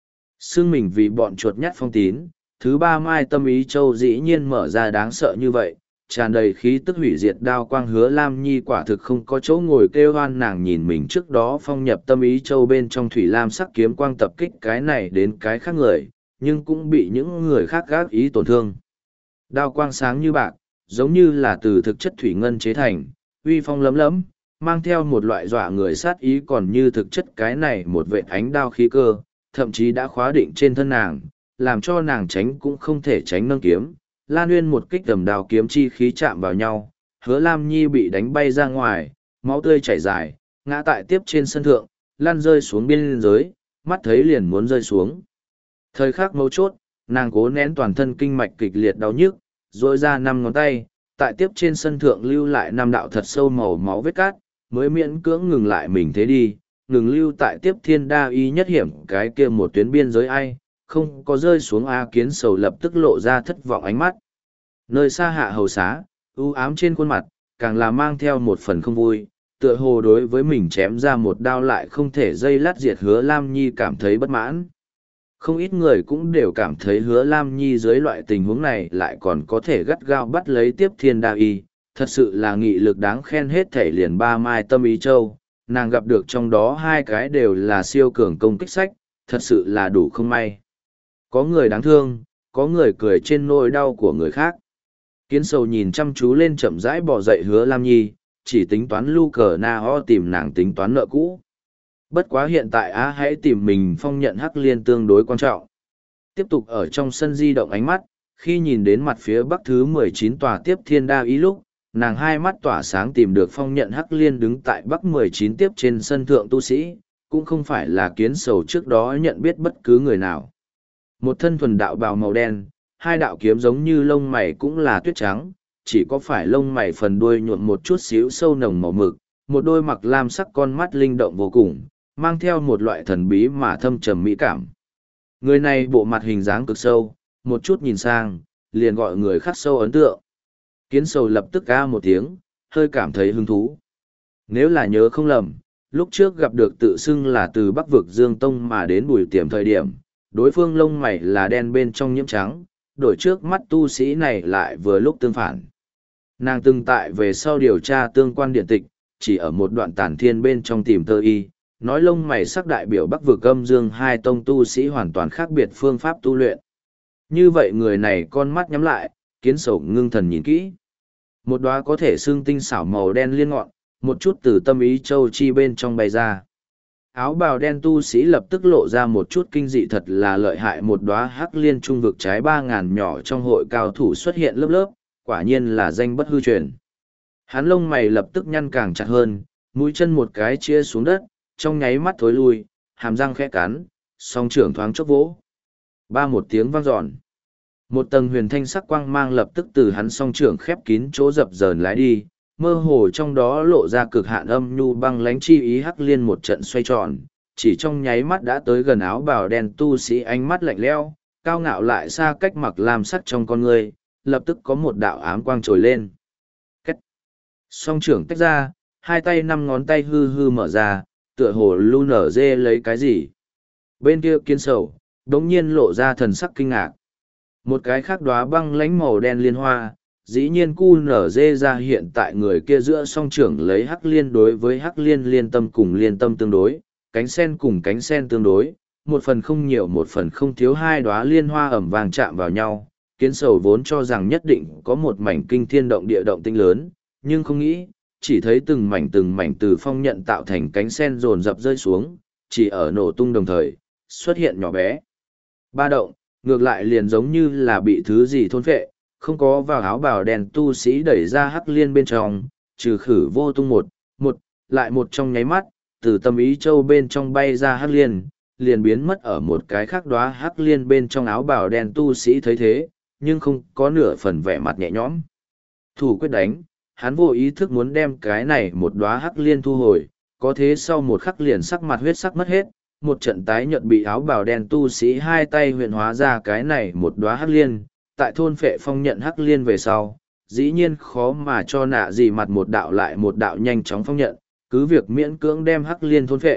Xưng mình vì bọn chuột nhắt phong tín, thứ ba mai tâm ý châu dĩ nhiên mở ra đáng sợ như vậy, tràn đầy khí tức hủy diệt đao quang. Hứa Lam Nhi quả thực không có chỗ ngồi kêu hoan, nàng nhìn mình trước đó phong nhập tâm ý châu bên trong thủy lam sắc kiếm quang tập kích cái này đến cái khác người, nhưng cũng bị những người khác gác ý tổn thương. Đao quang sáng như bạc, giống như là từ thực chất thủy ngân chế thành, uy phong lấm lấm, mang theo một loại dọa người sát ý, còn như thực chất cái này một vệt ánh đao khí cơ, thậm chí đã khóa định trên thân nàng, làm cho nàng tránh cũng không thể tránh nâng kiếm. Lan Uyên một kích tầm đao kiếm chi khí chạm vào nhau, Hứa Lam Nhi bị đánh bay ra ngoài, máu tươi chảy dài, ngã tại tiếp trên sân thượng, lăn rơi xuống biên giới, mắt thấy liền muốn rơi xuống. Thời khắc mấu chốt, nàng cố nén toàn thân kinh mạch kịch liệt đau nhức, duỗi ra năm ngón tay, tại tiếp trên sân thượng lưu lại năm đạo thật sâu màu máu vết cát, mới miễn cưỡng ngừng lại mình thế đi, ngừng lưu tại tiếp thiên đa y nhất hiểm cái kia một tuyến biên giới ai, không có rơi xuống. A Kiến Sầu lập tức lộ ra thất vọng ánh mắt. Nơi xa hạ hầu xá, ưu ám trên khuôn mặt, càng là mang theo một phần không vui, tựa hồ đối với mình chém ra một đao lại không thể dây lát diệt Hứa Lam Nhi cảm thấy bất mãn. Không ít người cũng đều cảm thấy Hứa Lam Nhi dưới loại tình huống này lại còn có thể gắt gao bắt lấy tiếp thiên đa y, thật sự là nghị lực đáng khen. Hết thể liền ba mai tâm ý châu, nàng gặp được trong đó hai cái đều là siêu cường công kích sách, thật sự là đủ không may. Có người đáng thương, có người cười trên nỗi đau của người khác. Kiến Sầu nhìn chăm chú lên chậm rãi bỏ dậy Hứa Lam Nhi, chỉ tính toán lưu cờ na ho tìm nàng tính toán nợ cũ. Bất quá hiện tại á hãy tìm mình phong nhận hắc liên tương đối quan trọng. Tiếp tục ở trong sân di động ánh mắt, khi nhìn đến mặt phía bắc thứ mười chín tòa tiếp thiên đa ý lúc, nàng hai mắt tỏa sáng tìm được phong nhận hắc liên đứng tại bắc mười chín tiếp trên sân thượng tu sĩ, cũng không phải là Kiến Sầu trước đó nhận biết bất cứ người nào. Một thân thuần đạo bào màu đen, hai đạo kiếm giống như lông mày cũng là tuyết trắng, chỉ có phải lông mày phần đuôi nhuộm một chút xíu sâu nồng màu mực, một đôi mặc lam sắc con mắt linh động vô cùng, mang theo một loại thần bí mà thâm trầm mỹ cảm. Người này bộ mặt hình dáng cực sâu, một chút nhìn sang, liền gọi người khắc sâu ấn tượng. Kiến Sầu lập tức ca một tiếng, hơi cảm thấy hứng thú. Nếu là nhớ không lầm, lúc trước gặp được tự xưng là từ Bắc vực Dương Tông mà đến Bùi Tiềm thời điểm, đối phương lông mày là đen bên trong nhiễm trắng, đổi trước mắt tu sĩ này lại vừa lúc tương phản. Nàng từng tại về sau điều tra tương quan điện tịch, chỉ ở một đoạn tản thiên bên trong tìm tơ y, nói lông mày sắc đại biểu Bắc vực âm dương hai tông tu sĩ hoàn toàn khác biệt phương pháp tu luyện. Như vậy người này con mắt nhắm lại, Kiến Sầu ngưng thần nhìn kỹ. Một đóa có thể xương tinh xảo màu đen liên ngọn, một chút từ tâm ý châu chi bên trong bay ra. Áo bào đen tu sĩ lập tức lộ ra một chút kinh dị, thật là lợi hại. Một đóa hắc liên trung vực trái ba ngàn nhỏ trong hội cao thủ xuất hiện lớp lớp, quả nhiên là danh bất hư truyền. Hắn lông mày lập tức nhăn càng chặt hơn, mũi chân một cái chia xuống đất, trong nháy mắt thối lui, hàm răng khẽ cắn, song trưởng thoáng chốc vỗ. Ba một tiếng vang dọn. Một tầng huyền thanh sắc quang mang lập tức từ hắn song trưởng khép kín chỗ dập dờn lái đi, mơ hồ trong đó lộ ra cực hạn âm nhu băng lánh chi ý. Hắc liên một trận xoay tròn, chỉ trong nháy mắt đã tới gần áo bào đen tu sĩ, ánh mắt lạnh lẽo, cao ngạo lại xa cách mặc làm sắc trong con người, lập tức có một đạo ám quang trồi lên. Cách. Song trưởng tách ra, hai tay năm ngón tay hư hư mở ra, tựa hồ lu nở dê lấy cái gì. Bên kia Kiến Sầu đống nhiên lộ ra thần sắc kinh ngạc. Một cái khác đóa băng lánh màu đen liên hoa, dĩ nhiên cu nở dê ra hiện tại người kia giữa song trưởng lấy hắc liên đối với hắc liên liên tâm cùng liên tâm tương đối, cánh sen cùng cánh sen tương đối, một phần không nhiều một phần không thiếu, hai đóa liên hoa ẩm vàng chạm vào nhau. Kiến Sầu vốn cho rằng nhất định có một mảnh kinh thiên động địa động tinh lớn, nhưng không nghĩ, chỉ thấy từng mảnh từng mảnh từ phong nhận tạo thành cánh sen dồn dập rơi xuống, chỉ ở nổ tung đồng thời, xuất hiện nhỏ bé. Ba động, ngược lại liền giống như là bị thứ gì thôn phệ, không có vào áo bào đen tu sĩ đẩy ra hắc liên bên trong, trừ khử vô tung một, một, lại một trong nháy mắt, từ tâm ý châu bên trong bay ra hắc liên, liền biến mất ở một cái khác đóa hắc liên bên trong. Áo bào đen tu sĩ thấy thế, nhưng không có nửa phần vẻ mặt nhẹ nhõm. Thủ quyết đánh, hắn vô ý thức muốn đem cái này một đóa hắc liên thu hồi, có thế sau một khắc liền sắc mặt huyết sắc mất hết, một trận tái nhợt bị áo bào đen tu sĩ hai tay huyện hóa ra cái này một đóa hắc liên, tại thôn phệ phong nhận hắc liên về sau, dĩ nhiên khó mà cho nạ gì mặt một đạo lại một đạo nhanh chóng phong nhận, cứ việc miễn cưỡng đem hắc liên thôn phệ,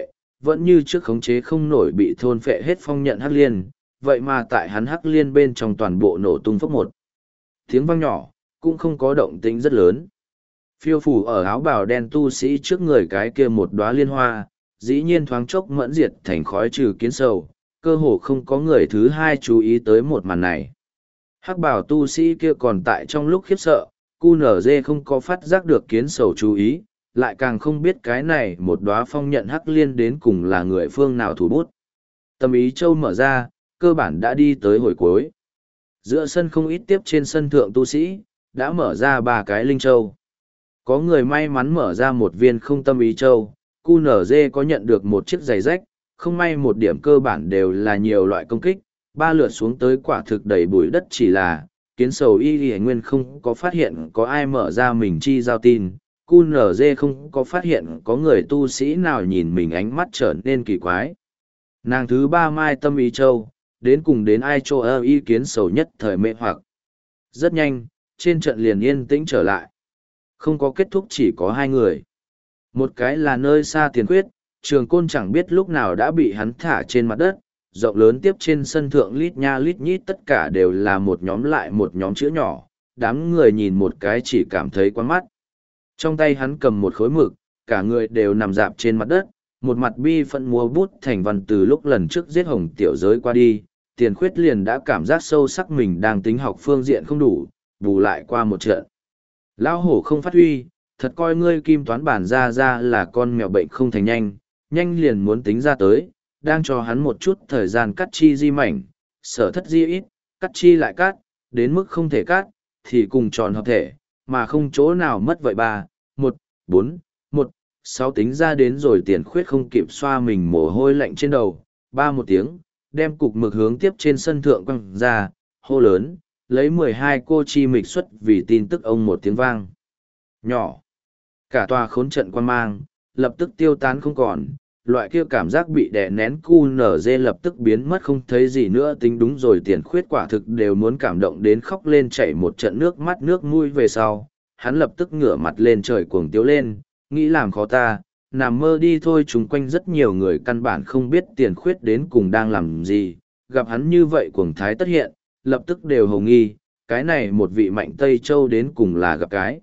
vẫn như trước khống chế không nổi bị thôn phệ hết phong nhận hắc liên, vậy mà tại hắn hắc liên bên trong toàn bộ nổ tung phốc một. Tiếng vang nhỏ, cũng không có động tĩnh rất lớn. Phiêu phủ ở áo bào đen tu sĩ trước người cái kia một đóa liên hoa, dĩ nhiên thoáng chốc mẫn diệt thành khói trừ kiến sầu, cơ hồ không có người thứ hai chú ý tới một màn này. Hắc bào tu sĩ kia còn tại trong lúc khiếp sợ, cu nở dê không có phát giác được kiến sầu chú ý, lại càng không biết cái này một đóa phong nhận hắc liên đến cùng là người phương nào thủ bút. Tâm ý châu mở ra, cơ bản đã đi tới hồi cuối. Giữa sân không ít tiếp trên sân thượng tu sĩ, đã mở ra ba cái linh châu. Có người may mắn mở ra một viên không tâm ý châu, cu nở dê có nhận được một chiếc giày rách, không may một điểm cơ bản đều là nhiều loại công kích, ba lượt xuống tới quả thực đầy bụi đất chỉ là, kiến sầu y y nguyên không có phát hiện có ai mở ra mình chi giao tin, cu nở dê không có phát hiện có người tu sĩ nào nhìn mình ánh mắt trở nên kỳ quái. Nàng thứ ba mai tâm ý châu, đến cùng đến ai cho ơ y kiến sầu nhất thời mê hoặc. Rất nhanh, trên trận liền yên tĩnh trở lại. Không có kết thúc chỉ có hai người. Một cái là nơi xa tiền quyết, trường côn chẳng biết lúc nào đã bị hắn thả trên mặt đất, rộng lớn tiếp trên sân thượng lít nha lít nhít tất cả đều là một nhóm lại một nhóm chữ nhỏ, đám người nhìn một cái chỉ cảm thấy quán mắt. Trong tay hắn cầm một khối mực, cả người đều nằm dạp trên mặt đất, một mặt bi phẫn múa bút thành văn từ lúc lần trước giết hồng tiểu giới qua đi, tiền khuyết liền đã cảm giác sâu sắc mình đang tính học phương diện không đủ, bù lại qua một trận. Lão hổ không phát huy, thật coi ngươi kim toán bản ra ra là con mèo bệnh không thành nhanh, nhanh liền muốn tính ra tới, đang cho hắn một chút thời gian cắt chi di mảnh, sở thất di ít, cắt chi lại cắt, đến mức không thể cắt, thì cùng tròn hợp thể, mà không chỗ nào mất vậy ba, một, bốn, một, sáu tính ra đến rồi tiền khuyết không kịp xoa mình mồ hôi lạnh trên đầu, ba một tiếng, đem cục mực hướng tiếp trên sân thượng quăng ra, hô lớn, lấy mười hai cô chi mịch xuất vì tin tức ông một tiếng vang. Nhỏ. Cả tòa khốn trận quan mang, lập tức tiêu tán không còn, loại kia cảm giác bị đè nén cu nở dê lập tức biến mất không thấy gì nữa tính đúng rồi tiền khuyết quả thực đều muốn cảm động đến khóc lên chảy một trận nước mắt nước mũi về sau. Hắn lập tức ngửa mặt lên trời cuồng tiếu lên, nghĩ làm khó ta, nằm mơ đi thôi chung quanh rất nhiều người căn bản không biết tiền khuyết đến cùng đang làm gì, gặp hắn như vậy cuồng thái tất hiện, lập tức đều hồng nghi, cái này một vị mạnh Tây Châu đến cùng là gặp cái.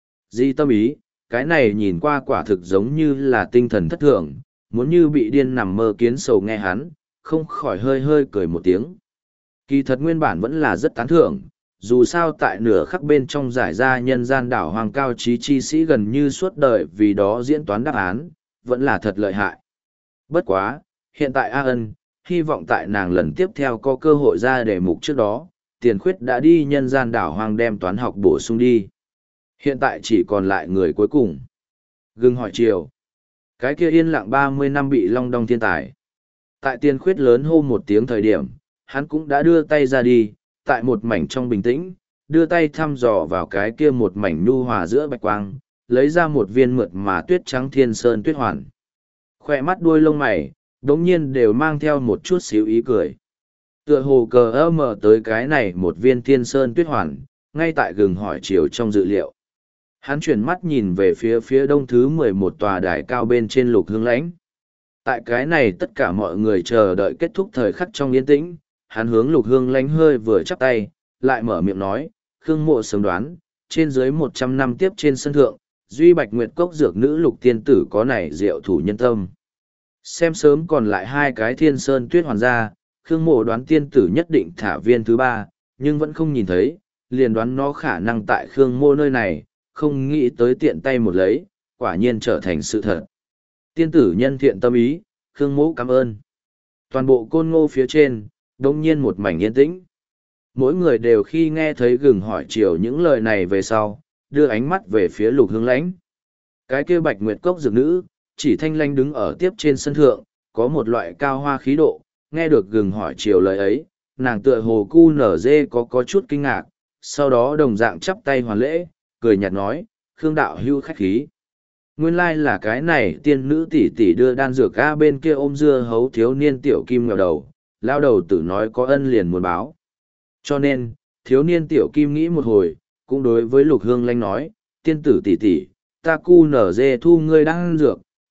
Di tâm ý, cái này nhìn qua quả thực giống như là tinh thần thất thường, muốn như bị điên nằm mơ kiến sầu nghe hắn, không khỏi hơi hơi cười một tiếng. Kỳ thật nguyên bản vẫn là rất tán thưởng, dù sao tại nửa khắc bên trong giải ra nhân gian đảo hoàng cao trí chi sĩ gần như suốt đời vì đó diễn toán đáp án, vẫn là thật lợi hại. Bất quá, hiện tại A Ân, hy vọng tại nàng lần tiếp theo có cơ hội ra đề mục trước đó, tiền khuyết đã đi nhân gian đảo hoàng đem toán học bổ sung đi. Hiện tại chỉ còn lại người cuối cùng. Gừng hỏi chiều. Cái kia yên lặng ba mươi năm bị long đong thiên tài. Tại tiền khuyết lớn hô một tiếng thời điểm, hắn cũng đã đưa tay ra đi, tại một mảnh trong bình tĩnh, đưa tay thăm dò vào cái kia một mảnh nhu hòa giữa bạch quang, lấy ra một viên mượt mà tuyết trắng thiên sơn tuyết hoàn. Khoe mắt đuôi lông mày, đống nhiên đều mang theo một chút xíu ý cười. Tựa hồ cờ ơ mở tới cái này một viên thiên sơn tuyết hoàn, ngay tại gừng hỏi chiều trong dự liệu. Hắn chuyển mắt nhìn về phía phía đông thứ mười một tòa đài cao bên trên lục hương lãnh. Tại cái này tất cả mọi người chờ đợi kết thúc thời khắc trong yên tĩnh, hắn hướng lục hương lãnh hơi vừa chắp tay, lại mở miệng nói, Khương Mộ sớm đoán, trên dưới một trăm năm tiếp trên sân thượng, duy bạch nguyệt cốc dược nữ lục tiên tử có này diệu thủ nhân tâm. Xem sớm còn lại hai cái thiên sơn tuyết hoàn ra, Khương Mộ đoán tiên tử nhất định thả viên thứ ba, nhưng vẫn không nhìn thấy, liền đoán nó khả năng tại Khương Mộ nơi này, không nghĩ tới tiện tay một lấy, quả nhiên trở thành sự thật. Tiên tử nhân thiện tâm ý, Khương Mộ cảm ơn. Toàn bộ côn ngô phía trên, đông nhiên một mảnh yên tĩnh. Mỗi người đều khi nghe thấy gừng hỏi chiều những lời này về sau, đưa ánh mắt về phía lục hương lãnh. Cái kia bạch nguyệt cốc dược nữ, chỉ thanh lanh đứng ở tiếp trên sân thượng, có một loại cao hoa khí độ, nghe được gừng hỏi chiều lời ấy, nàng tựa hồ cu nở dê có có chút kinh ngạc, sau đó đồng dạng chắp tay hoàn lễ, cười nhạt nói, Khương đạo hưu khách khí. Nguyên lai là cái này tiên nữ tỷ tỷ đưa đan dược ga bên kia ôm dưa hấu thiếu niên tiểu kim nghèo đầu, lao đầu tử nói có ân liền muốn báo. Cho nên, thiếu niên tiểu kim nghĩ một hồi, cũng đối với lục hương lanh nói, tiên tử tỷ tỷ, ta cu nở dê thu ngươi đan dược,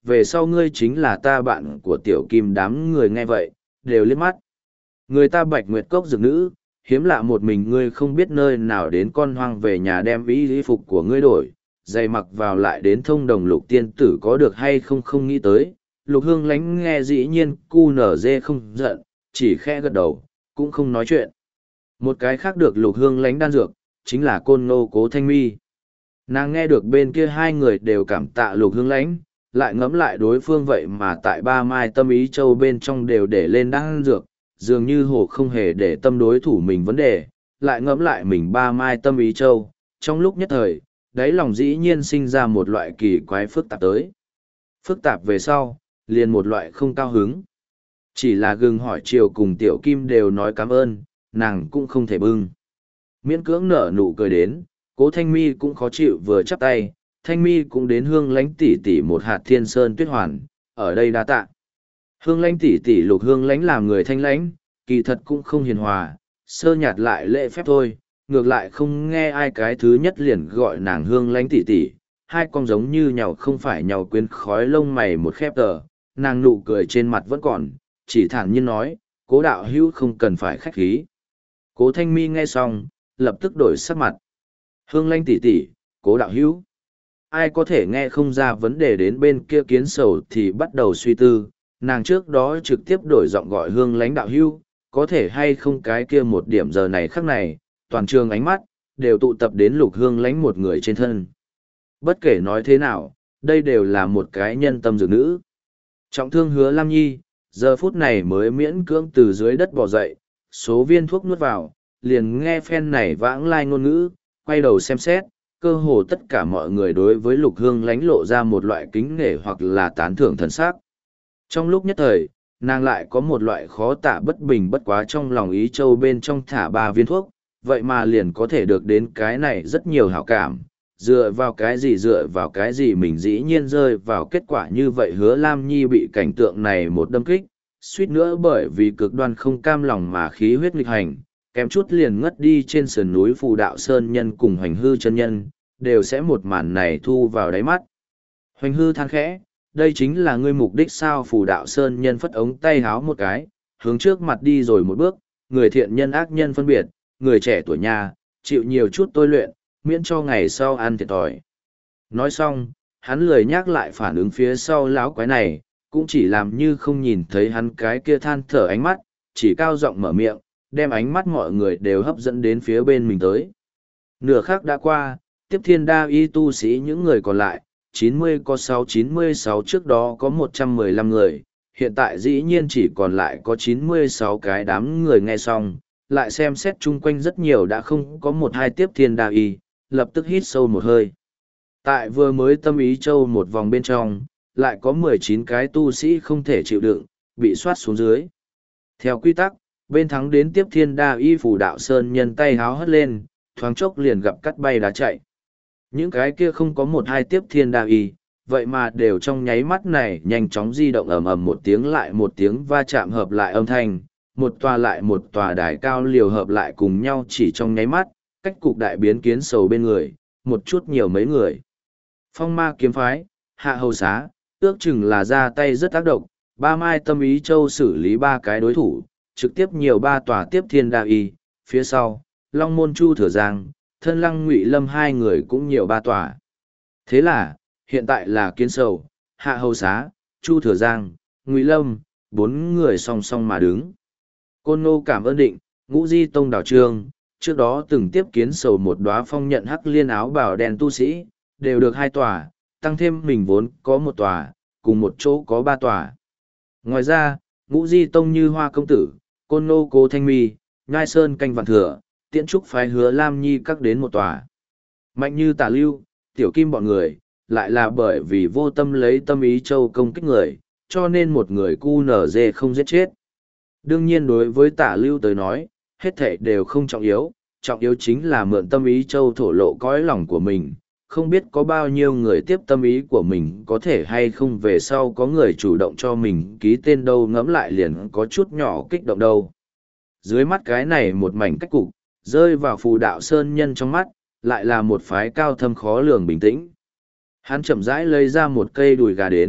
về sau ngươi chính là ta bạn của tiểu kim. Đám người nghe vậy, đều liếc mắt. Người ta Bạch Nguyệt Cốc dược nữ, hiếm lạ một mình ngươi không biết nơi nào đến con hoang về nhà đem y y phục của ngươi đổi, giày mặc vào lại đến thông đồng Lục tiên tử có được hay không không nghĩ tới. Lục Hương Lánh nghe dĩ nhiên cu nở dê không giận, chỉ khẽ gật đầu, cũng không nói chuyện. Một cái khác được Lục Hương Lánh đan dược, chính là Côn Ngô Cố Thanh Mi. Nàng nghe được bên kia hai người đều cảm tạ Lục Hương Lánh, lại ngẫm lại đối phương vậy mà tại ba mai tâm ý châu bên trong đều để lên đan dược, dường như hồ không hề để tâm đối thủ mình vấn đề, lại ngẫm lại mình ba mai tâm ý châu, trong lúc nhất thời, đáy lòng dĩ nhiên sinh ra một loại kỳ quái phức tạp tới. Phức tạp về sau, liền một loại không cao hứng. Chỉ là gừng hỏi chiều cùng tiểu kim đều nói cảm ơn, nàng cũng không thể bưng. Miễn cưỡng nở nụ cười đến, Cố Thanh Mi cũng khó chịu vừa chắp tay, Thanh Mi cũng đến Hương Lánh tỷ tỷ một hạt thiên sơn tuyết hoàn, ở đây đa tạ. Hương Lánh tỷ tỷ Lục Hương Lánh làm người thanh lãnh, kỳ thật cũng không hiền hòa, sơ nhạt lại lễ phép thôi, ngược lại không nghe ai cái thứ nhất liền gọi nàng Hương Lánh tỷ tỷ, hai con giống như nhau không phải nhau quyến khói lông mày một khép tờ, nàng nụ cười trên mặt vẫn còn, chỉ thản nhiên nói, Cố đạo hữu không cần phải khách khí. Cố Thanh Mi nghe xong, lập tức đổi sắc mặt. Hương Lánh tỷ tỷ, Cố đạo hữu. Ai có thể nghe không ra vấn đề đến bên kia kiến sầu thì bắt đầu suy tư, nàng trước đó trực tiếp đổi giọng gọi Hương Lánh đạo hữu, có thể hay không cái kia một điểm giờ này khắc này, toàn trường ánh mắt, đều tụ tập đến Lục Hương Lánh một người trên thân. Bất kể nói thế nào, đây đều là một cái nhân tâm dược nữ. Trọng thương Hứa Lam Nhi, giờ phút này mới miễn cưỡng từ dưới đất bò dậy, số viên thuốc nuốt vào, liền nghe phen này vãng lai ngôn ngữ, quay đầu xem xét, cơ hồ tất cả mọi người đối với Lục Hương Lánh lộ ra một loại kính nể hoặc là tán thưởng thần sắc. Trong lúc nhất thời, nàng lại có một loại khó tả bất bình bất quá trong lòng ý châu bên trong thả ba viên thuốc, vậy mà liền có thể được đến cái này rất nhiều hảo cảm. Dựa vào cái gì dựa vào cái gì mình dĩ nhiên rơi vào kết quả như vậy. Hứa Lam Nhi bị cảnh tượng này một đâm kích, suýt nữa bởi vì cực đoan không cam lòng mà khí huyết nghịch hành, kém chút liền ngất đi trên sườn núi Phù Đạo Sơn Nhân cùng Hoành Hư chân nhân, đều sẽ một màn này thu vào đáy mắt. Hoành Hư than khẽ, đây chính là ngươi mục đích sao? Phù Đạo Sơn Nhân phất ống tay háo một cái, hướng trước mặt đi rồi một bước, người thiện nhân ác nhân phân biệt, người trẻ tuổi nhà, chịu nhiều chút tôi luyện, miễn cho ngày sau ăn thiệt thòi. Nói xong, hắn lười nhắc lại phản ứng phía sau lão quái này, cũng chỉ làm như không nhìn thấy hắn cái kia than thở ánh mắt, chỉ cao giọng mở miệng, đem ánh mắt mọi người đều hấp dẫn đến phía bên mình tới. Nửa khắc đã qua, tiếp thiên đa y tu sĩ những người còn lại, chín mươi có sáu chín mươi sáu, trước đó có một trăm mười lăm người, hiện tại dĩ nhiên chỉ còn lại có chín mươi sáu cái. Đám người nghe xong, lại xem xét chung quanh rất nhiều đã không có một hai tiếp thiên đa y, lập tức hít sâu một hơi. Tại vừa mới tâm ý châu một vòng bên trong, lại có mười chín cái tu sĩ không thể chịu đựng, bị soát xuống dưới. Theo quy tắc, bên thắng đến tiếp thiên đa y Phù Đạo Sơn Nhân tay háo hất lên, thoáng chốc liền gặp cắt bay đá chạy. Những cái kia không có một hai tiếp thiên đa y, vậy mà đều trong nháy mắt này nhanh chóng di động, ầm ầm một tiếng lại một tiếng va chạm hợp lại âm thanh, một tòa lại một tòa đài cao liều hợp lại cùng nhau chỉ trong nháy mắt, cách cục đại biến kiến sầu bên người, một chút nhiều mấy người. Phong Ma kiếm phái, Hạ Hầu Xá, ước chừng là ra tay rất tác động, ba mai tâm ý châu xử lý ba cái đối thủ, trực tiếp nhiều ba tòa tiếp thiên đa y, phía sau, Long Môn Chu Thừa Giang, Thân Lăng Ngụy Lâm hai người cũng nhiều ba tòa. Thế là, hiện tại là kiến sầu, Hạ Hầu Xá, Chu Thừa Giang, Ngụy Lâm, bốn người song song mà đứng. Côn Ngô cảm ơn định, Ngũ Di Tông đảo trương, trước đó từng tiếp kiến sầu một đóa phong nhận hắc liên áo bào đen tu sĩ, đều được hai tòa, tăng thêm mình vốn có một tòa, cùng một chỗ có ba tòa. Ngoài ra, Ngũ Di Tông Như Hoa Công Tử, Côn Ngô Cố Thanh Mi, Nhai Sơn Canh Vạn Thừa, Tiễn Trúc phái Hứa Lam Nhi các đến một tòa. Mạnh Như Tả Lưu, Tiểu Kim bọn người, lại là bởi vì vô tâm lấy tâm ý châu công kích người, cho nên một người cu nở dê không giết chết. Đương nhiên đối với Tả Lưu tới nói, hết thảy đều không trọng yếu, trọng yếu chính là mượn tâm ý châu thổ lộ cõi lòng của mình. Không biết có bao nhiêu người tiếp tâm ý của mình có thể hay không về sau có người chủ động cho mình ký tên đâu, ngẫm lại liền có chút nhỏ kích động đâu. Dưới mắt cái này một mảnh cách cục, rơi vào Phù Đạo Sơn Nhân trong mắt, lại là một phái cao thâm khó lường bình tĩnh. Hắn chậm rãi lấy ra một cây đùi gà đến,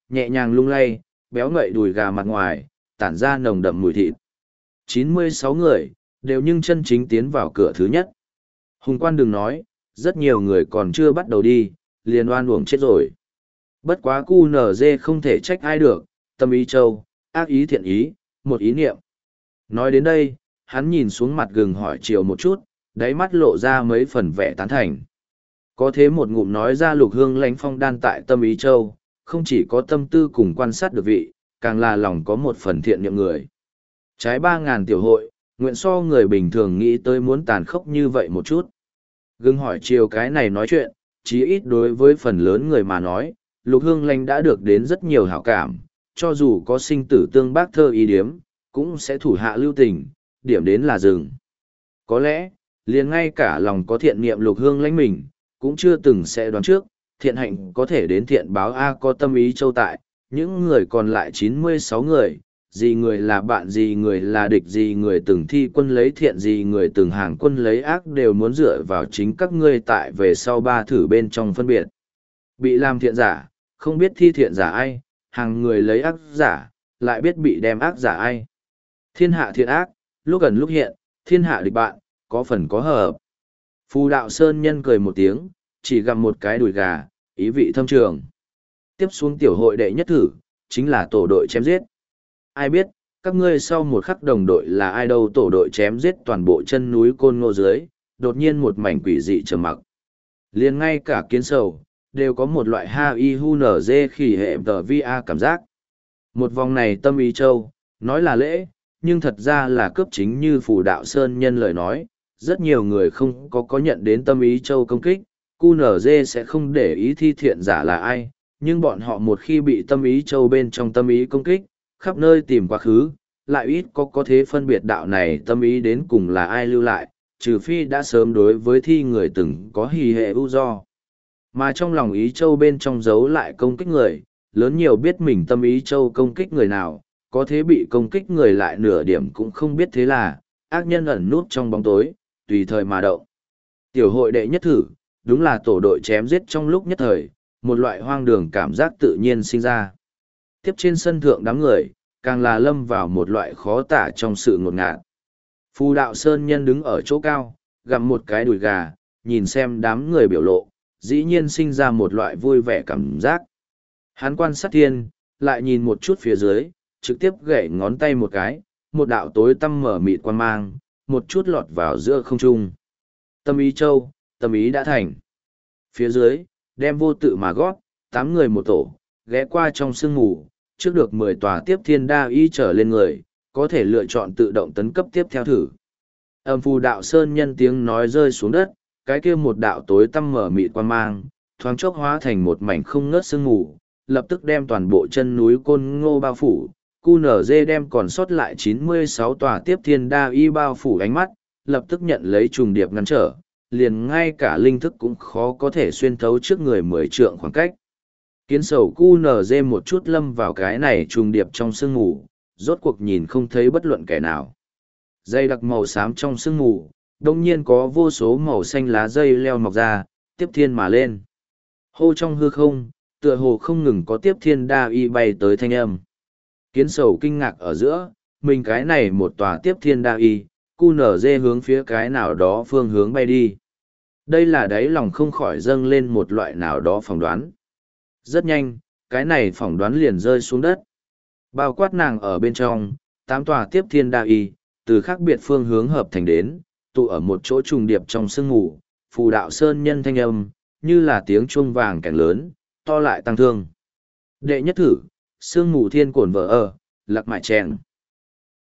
nhẹ nhàng lung lay, béo ngậy đùi gà mặt ngoài, tản ra nồng đậm mùi thịt. chín mươi sáu người, đều nhưng chân chính tiến vào cửa thứ nhất. Hùng quan đừng nói, rất nhiều người còn chưa bắt đầu đi, liền oan uổng chết rồi. Bất quá cu nở dê không thể trách ai được, tâm ý châu, ác ý thiện ý, một ý niệm. Nói đến đây, hắn nhìn xuống mặt gừng hỏi chiều một chút, đáy mắt lộ ra mấy phần vẻ tán thành. Có thế một ngụm nói ra Lục Hương Lãnh Phong đan tại tâm ý châu, không chỉ có tâm tư cùng quan sát được vị, càng là lòng có một phần thiện niệm người. Trái ba ngàn tiểu hội, nguyện so người bình thường nghĩ tới muốn tàn khốc như vậy một chút. Gừng hỏi chiều cái này nói chuyện, chí ít đối với phần lớn người mà nói, Lục Hương Lãnh đã được đến rất nhiều hảo cảm, cho dù có sinh tử tương bác thơ ý điếm, cũng sẽ thủ hạ lưu tình, điểm đến là dừng. Có lẽ, liền ngay cả lòng có thiện niệm Lục Hương Lãnh mình, cũng chưa từng sẽ đoán trước, thiện hạnh có thể đến thiện báo A có tâm ý châu tại, những người còn lại chín mươi sáu người, gì người là bạn gì người là địch gì người từng thi quân lấy thiện gì người từng hàng quân lấy ác đều muốn dựa vào chính các ngươi tại về sau ba thử bên trong phân biệt. Bị làm thiện giả, không biết thi thiện giả ai, hàng người lấy ác giả, lại biết bị đem ác giả ai. Thiên hạ thiện ác, lúc gần lúc hiện, thiên hạ địch bạn, có phần có hợp. Phù đạo sơn nhân cười một tiếng, chỉ gặm một cái đùi gà, ý vị thâm trường. Tiếp xuống tiểu hội đệ nhất thử, chính là tổ đội chém giết. Ai biết, các ngươi sau một khắc đồng đội là ai đâu tổ đội chém giết toàn bộ chân núi côn ngô dưới, đột nhiên một mảnh quỷ dị trầm mặc. Liền ngay cả kiến sầu, đều có một loại ha y hu nở dê khỉ hệ tờ vi a cảm giác. Một vòng này tâm ý châu, nói là lễ, nhưng thật ra là cướp chính như phù đạo sơn nhân lời nói, rất nhiều người không có có nhận đến tâm ý châu công kích, cu nở dê sẽ không để ý thi thiện giả là ai, nhưng bọn họ một khi bị tâm ý châu bên trong tâm ý công kích, khắp nơi tìm quá khứ, lại ít có có thế phân biệt đạo này tâm ý đến cùng là ai lưu lại, trừ phi đã sớm đối với thi người từng có hì hệ ưu do. Mà trong lòng ý châu bên trong giấu lại công kích người, lớn nhiều biết mình tâm ý châu công kích người nào, có thế bị công kích người lại nửa điểm cũng không biết thế là, ác nhân ẩn nút trong bóng tối, tùy thời mà động. Tiểu hội đệ nhất thử, đúng là tổ đội chém giết trong lúc nhất thời, một loại hoang đường cảm giác tự nhiên sinh ra. Tiếp trên sân thượng đám người, càng là lâm vào một loại khó tả trong sự ngột ngạt. Phù đạo sơn nhân đứng ở chỗ cao, gặm một cái đùi gà, nhìn xem đám người biểu lộ, dĩ nhiên sinh ra một loại vui vẻ cảm giác. Hắn quan sát thiên, lại nhìn một chút phía dưới, trực tiếp gậy ngón tay một cái, một đạo tối tăm mở mịt quan mang, một chút lọt vào giữa không trung. Tâm ý châu, tâm ý đã thành. Phía dưới, đem vô tự mà gót, tám người một tổ, ghé qua trong sương mù, trước được mười tòa tiếp thiên đa y trở lên người, có thể lựa chọn tự động tấn cấp tiếp theo thử. Âm phù đạo sơn nhân tiếng nói rơi xuống đất, cái kia một đạo tối tăm mở mịt quan mang, thoáng chốc hóa thành một mảnh không ngớt sương mù, lập tức đem toàn bộ chân núi côn ngô bao phủ. cu en giê đem còn sót lại chín mươi sáu tòa tiếp thiên đa y bao phủ ánh mắt, lập tức nhận lấy trùng điệp ngăn trở, liền ngay cả linh thức cũng khó có thể xuyên thấu trước người mười trượng khoảng cách. Kiến sầu cu en giê một chút lâm vào cái này trùng điệp trong sương mù, rốt cuộc nhìn không thấy bất luận kẻ nào. Dây đặc màu xám trong sương mù, đông nhiên có vô số màu xanh lá dây leo mọc ra, tiếp thiên mà lên. Hô trong hư không, tựa hồ không ngừng có tiếp thiên đa y bay tới thanh âm. Kiến sầu kinh ngạc ở giữa, mình cái này một tòa tiếp thiên đa y, cu en giê hướng phía cái nào đó phương hướng bay đi. Đây là đáy lòng không khỏi dâng lên một loại nào đó phỏng đoán. Rất nhanh, cái này phỏng đoán liền rơi xuống đất. Bao quát nàng ở bên trong, tám tòa tiếp thiên đa y, từ khác biệt phương hướng hợp thành đến, tụ ở một chỗ trùng điệp trong sương mù, phù đạo sơn nhân thanh âm, như là tiếng chuông vàng cảnh lớn, to lại tăng thương. Đệ nhất thử, sương mù thiên cổn vỡ ở, lạc mại chèn.